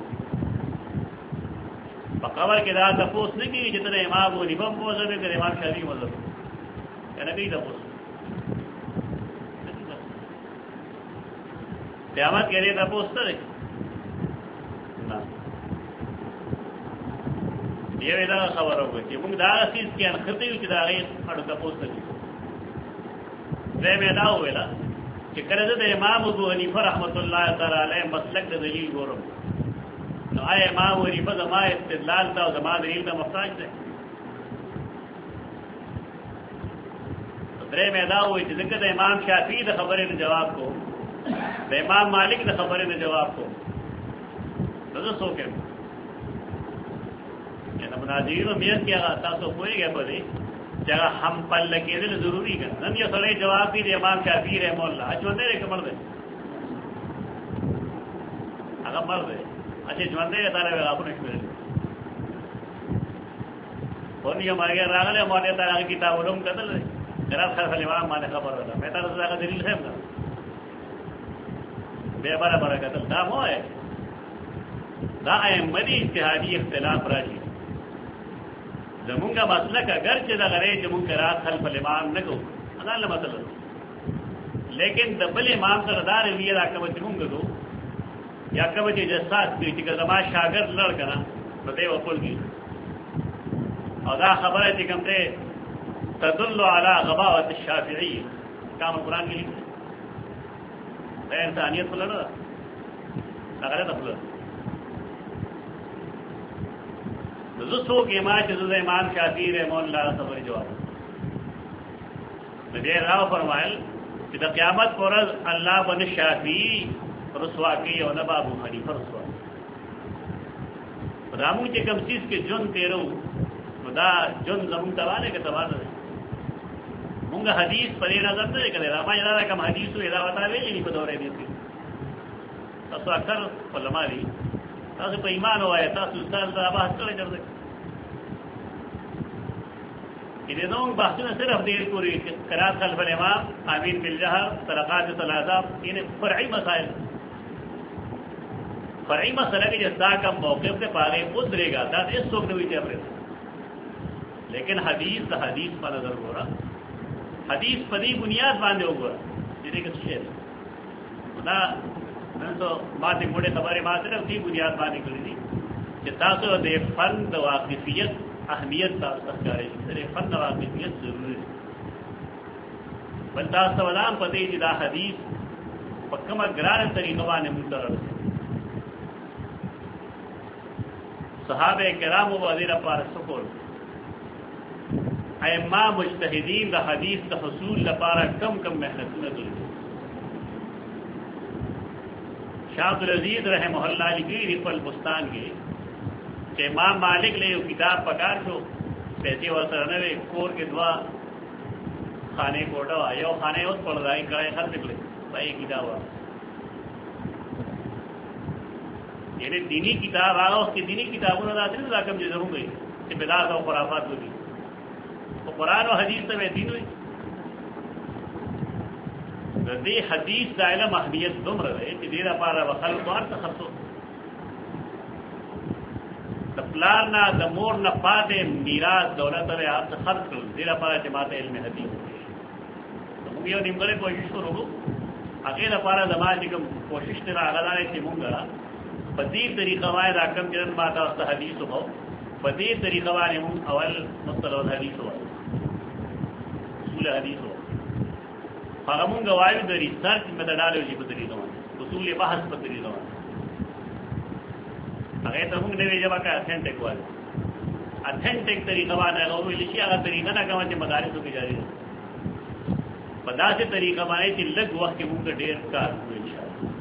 په قبر کې دا تپوس نه کی چې ته امام و نیبم موزه به امام شافعي موزه کنه کې تپوس قیامت کې دې تپوس ته نه یہ دا خبر ہوگی کہ موږ دا چیز کې انخته یو چې دا غي اړه تاسو ته زه دا ویلا چې کله د امام ابو حنیفه رحمۃ اللہ تعالی علیہ مسلک د دلیل ګورم نو آیا امام ابو حنیفه زما استدلال دا زما دلیل ته محتاج دی. درې مې دا وایي چې ځکه د امام شافعی د خبرې نه جواب کو د امام مالک د خبرې نه جواب کو نو څه وکړم مناظرین و میت کیا تاسو کوئی گئے پدے جگہ ہم پل لگے دل ضروری کر نن یہ سڑے جواب دی امام شافعی رحمہ اللہ اجوندے رے کمر دے اگر مر دے اچھے جوندے تعالی وی اپنے شمیر اور یہ مار گیا راغلے مولے تعالی کتاب علوم قتل جناب خلف الامام مانے خبر رہا میں تعالی کا دلیل ہے نا بے بارہ بارہ قتل دا مو ہے دا ائمہ اجتہادی اختلاف راجی زمونږه مسلک اگر چې دا غره چې مونږ رات خلف الامام نه کوو ادا له مطلب لیکن د بل امام سره دار وی را کوم چې مونږ کو یا کوم چې جسات دې چې زما شاګرد لړ کړه نو دی وپلږي او دا خبره چې کوم ته تدل علی غباوه الشافعی کام قرآن کې لیکل دا انسانیت ولر هغه ته خپل زسو کے ماں چیز امام شافعی رحمہ اللہ خبر جواب نبی راو فرمائل کہ دا قیامت پر اللہ بن شافعی رسوا کی اور نبا ابو حنیفہ رسوا رامو کے کم چیز کے جن تیرو دا جن زمون تبانے کے تبانے مونگا حدیث پر نظر دے کرے راما جنا کم حدیث ہو ادا بتا ویلی نہیں بدورے دیتی تاسو اکثر علماء دی تاسو په ایمان وای تاسو استاد دا بحث کړی درته دې نو بحثونه صرف دې کوي قرات خلف الامام امین بالجهر طرقات ثلاثه ان فرعی مسائل فرعی مسئلہ کے جیسا کا موقف سے پارے اترے گا دا اس سوک نے ہوئی تھی اپنے لیکن حدیث دا حدیث پر نظر ہو رہا حدیث پدی بنیاد باندھے ہو گا جنہیں کہ شیر نہ تو ماتے موڑے خبریں ماں صرف دی بنیاد باندھے کری تھی کہ تاسو دے فن دا واقفیت اہمیت تاسو کرے دے فن دا واقفیت ضروری بل تاسو ولام پدی دا حدیث پکما گران طریقہ باندھے مقرر صحابہ کرام و وزیر پار سکول ائمه مجتهدین د حدیث د حصول لپاره کم محنتونه کوي. شاہ عبدالعزیز رحمہ اللہ علیہ خپل بستان کې چې امام مالک له یو کتاب پکار شو، پیسې ورسره نه وي، کور کې دوا خانه کوټه یو خانه اوس پړدای کړای خرڅ کړي پای کتاب یعنی دینی کتاب هغه چې دینی کتابونه راځي دا کوم چې ضرور وي چې بدعت او خرافات وي، او قرآن او حدیث ته دین وي. د دې حدیث د علم اهمیت دومره دی چې دې لپاره وخلق او تخصص د پلان نه د مور نه پاتې میراث دولت له آپ څخه خرڅ کړل دې لپاره چې ماته علم حدیث موږ یو نیمګړی کوشش وکړو. هغه لپاره زموږ کوم کوشش تر هغه نه چې موږ په دې طریقه وای دا کوم چې ماته او حدیث وو په دې طریقه باندې موږ اول مصطلح الحدیث وو اصول حدیث وو هغه موږ وایو د ریسرچ میتھډالوجي په طریقه باندې اصول بحث په طریقه باندې هغه ته موږ نوې جواب کا اتھنټک وایو اتھنټک طریقه باندې هغه ویل شي هغه طریقه نه کوم چې مدارسو کې جاری ده په داسې طریقه باندې چې لږ وخت کې موږ ډېر کار کوو ان شاء الله.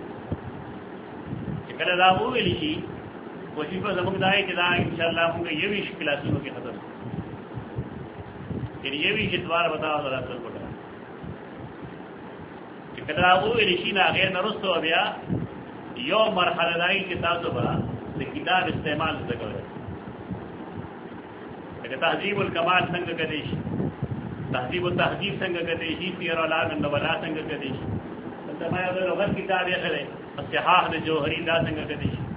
چې کله دا وویل شي کوشش به زموږ دا چې دا ان شاء الله موږ یو ویش کلاسونو کې ختم کړي یو ویش دوار بتاو درته کوټه چې کله دا وویل شي نه غیر نرسته بیا یو مرحله دای چې تاسو به د کتاب استعمال وکړئ. لکه تهذیب الکمال څنګه کړی شي، تهذیب التهذیب څنګه کړی شي، سیر اعلام النبلا څنګه کړی شي، تمام د لغت کتاب یې خره صحاح د جوهری دا څنګه کړی شي.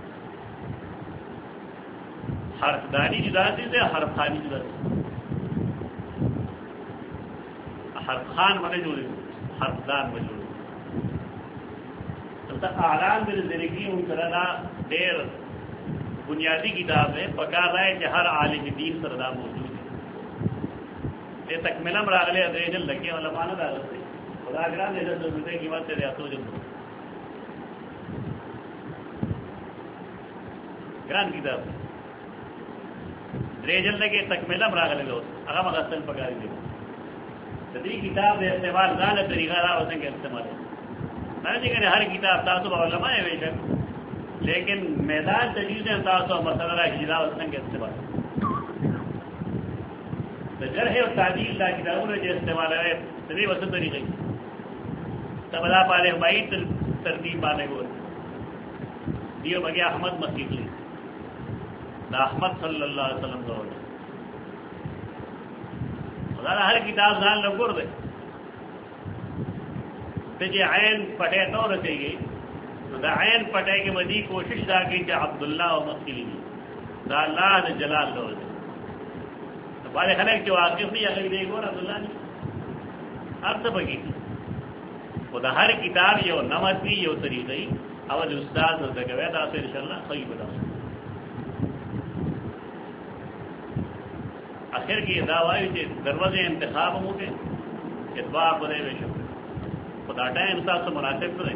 حرف دانی جدا دي ته حرف خانی جدا دي. حرف خان باندې جوړي حرف دان باندې جوړي تا اعلان د زندگی اون سره دا ډېر بنیادی کتاب ہے، پکار رہا ہے کہ ہر عالم دین سره دا موجود ہے. دې تکملم راغله دې جن لکه علماء نه راغله خدا ګران دې د دې قیمت ته ریاضو جن ګران کتاب دې جن لکه تکملم راغله هغه مغسل پکار دي. دې کتاب د استعمال غاله طریقہ را وسنګ استعمال نه دي کنه هر کتاب تاسو به علماء یې ویل لیکن میدان تجوید تاسو مسله راځي دا وسنګ استعمال د جرح او تعدیل دا کتابونه چې استعمال لري دې وسه طریقې تبلا پاله بای ترتیب باندې وو دیو بګي احمد مسیحی دا احمد صلی الله علیه وسلم دا خدای هر کتاب ځان له ګور دی ته چې عین پټه تو رسېږي دا عین پټه کې ودی کوشش دا کوي چې عبد الله او مسیحی دا الله د جلال له باندې خلک چې واقف دي هغه دې ګور عبد الله نه ارته بګي خدا هر کتاب یو نمطي یو طریقې او د استاد زګوي دا ان شاء الله صحیح بتا اخر کې دا وایي چې دروازه انتخاب مو کې اتباع بده وشو خدا ټایم تاسو مناسب کړئ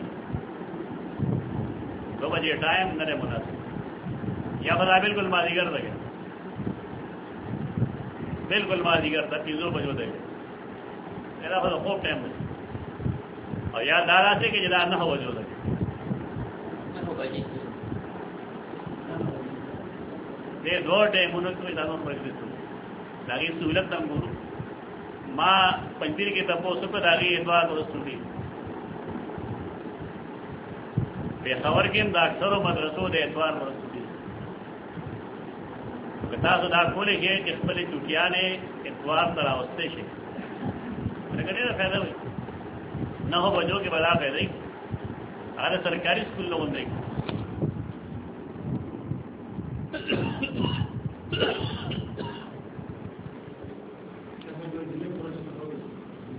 2 بجے ٹائم نہ مناسب یا خدا بالکل مازیګر لګي بالکل مازیګر تک 2 بجو دی میرا خو خوب ټایم دی او یاد دارا سے کہ جدا نہ ہو جو لگے دے 2 ټایمونو کې دا نو پرېږدي داغي سہولت تم ګورو ما پنځیر کې تاسو په داغي ادوار ورسولي په خبر کې دا اکثرو مدرسو د ادوار ورسولي کتا دا کولې کې چې خپل چټیانه ادوار تر اوسته شي لکه دې فائدہ وي نہ ہو بجو کے بلا پہ نہیں ہر سرکاری اسکول لوگوں نے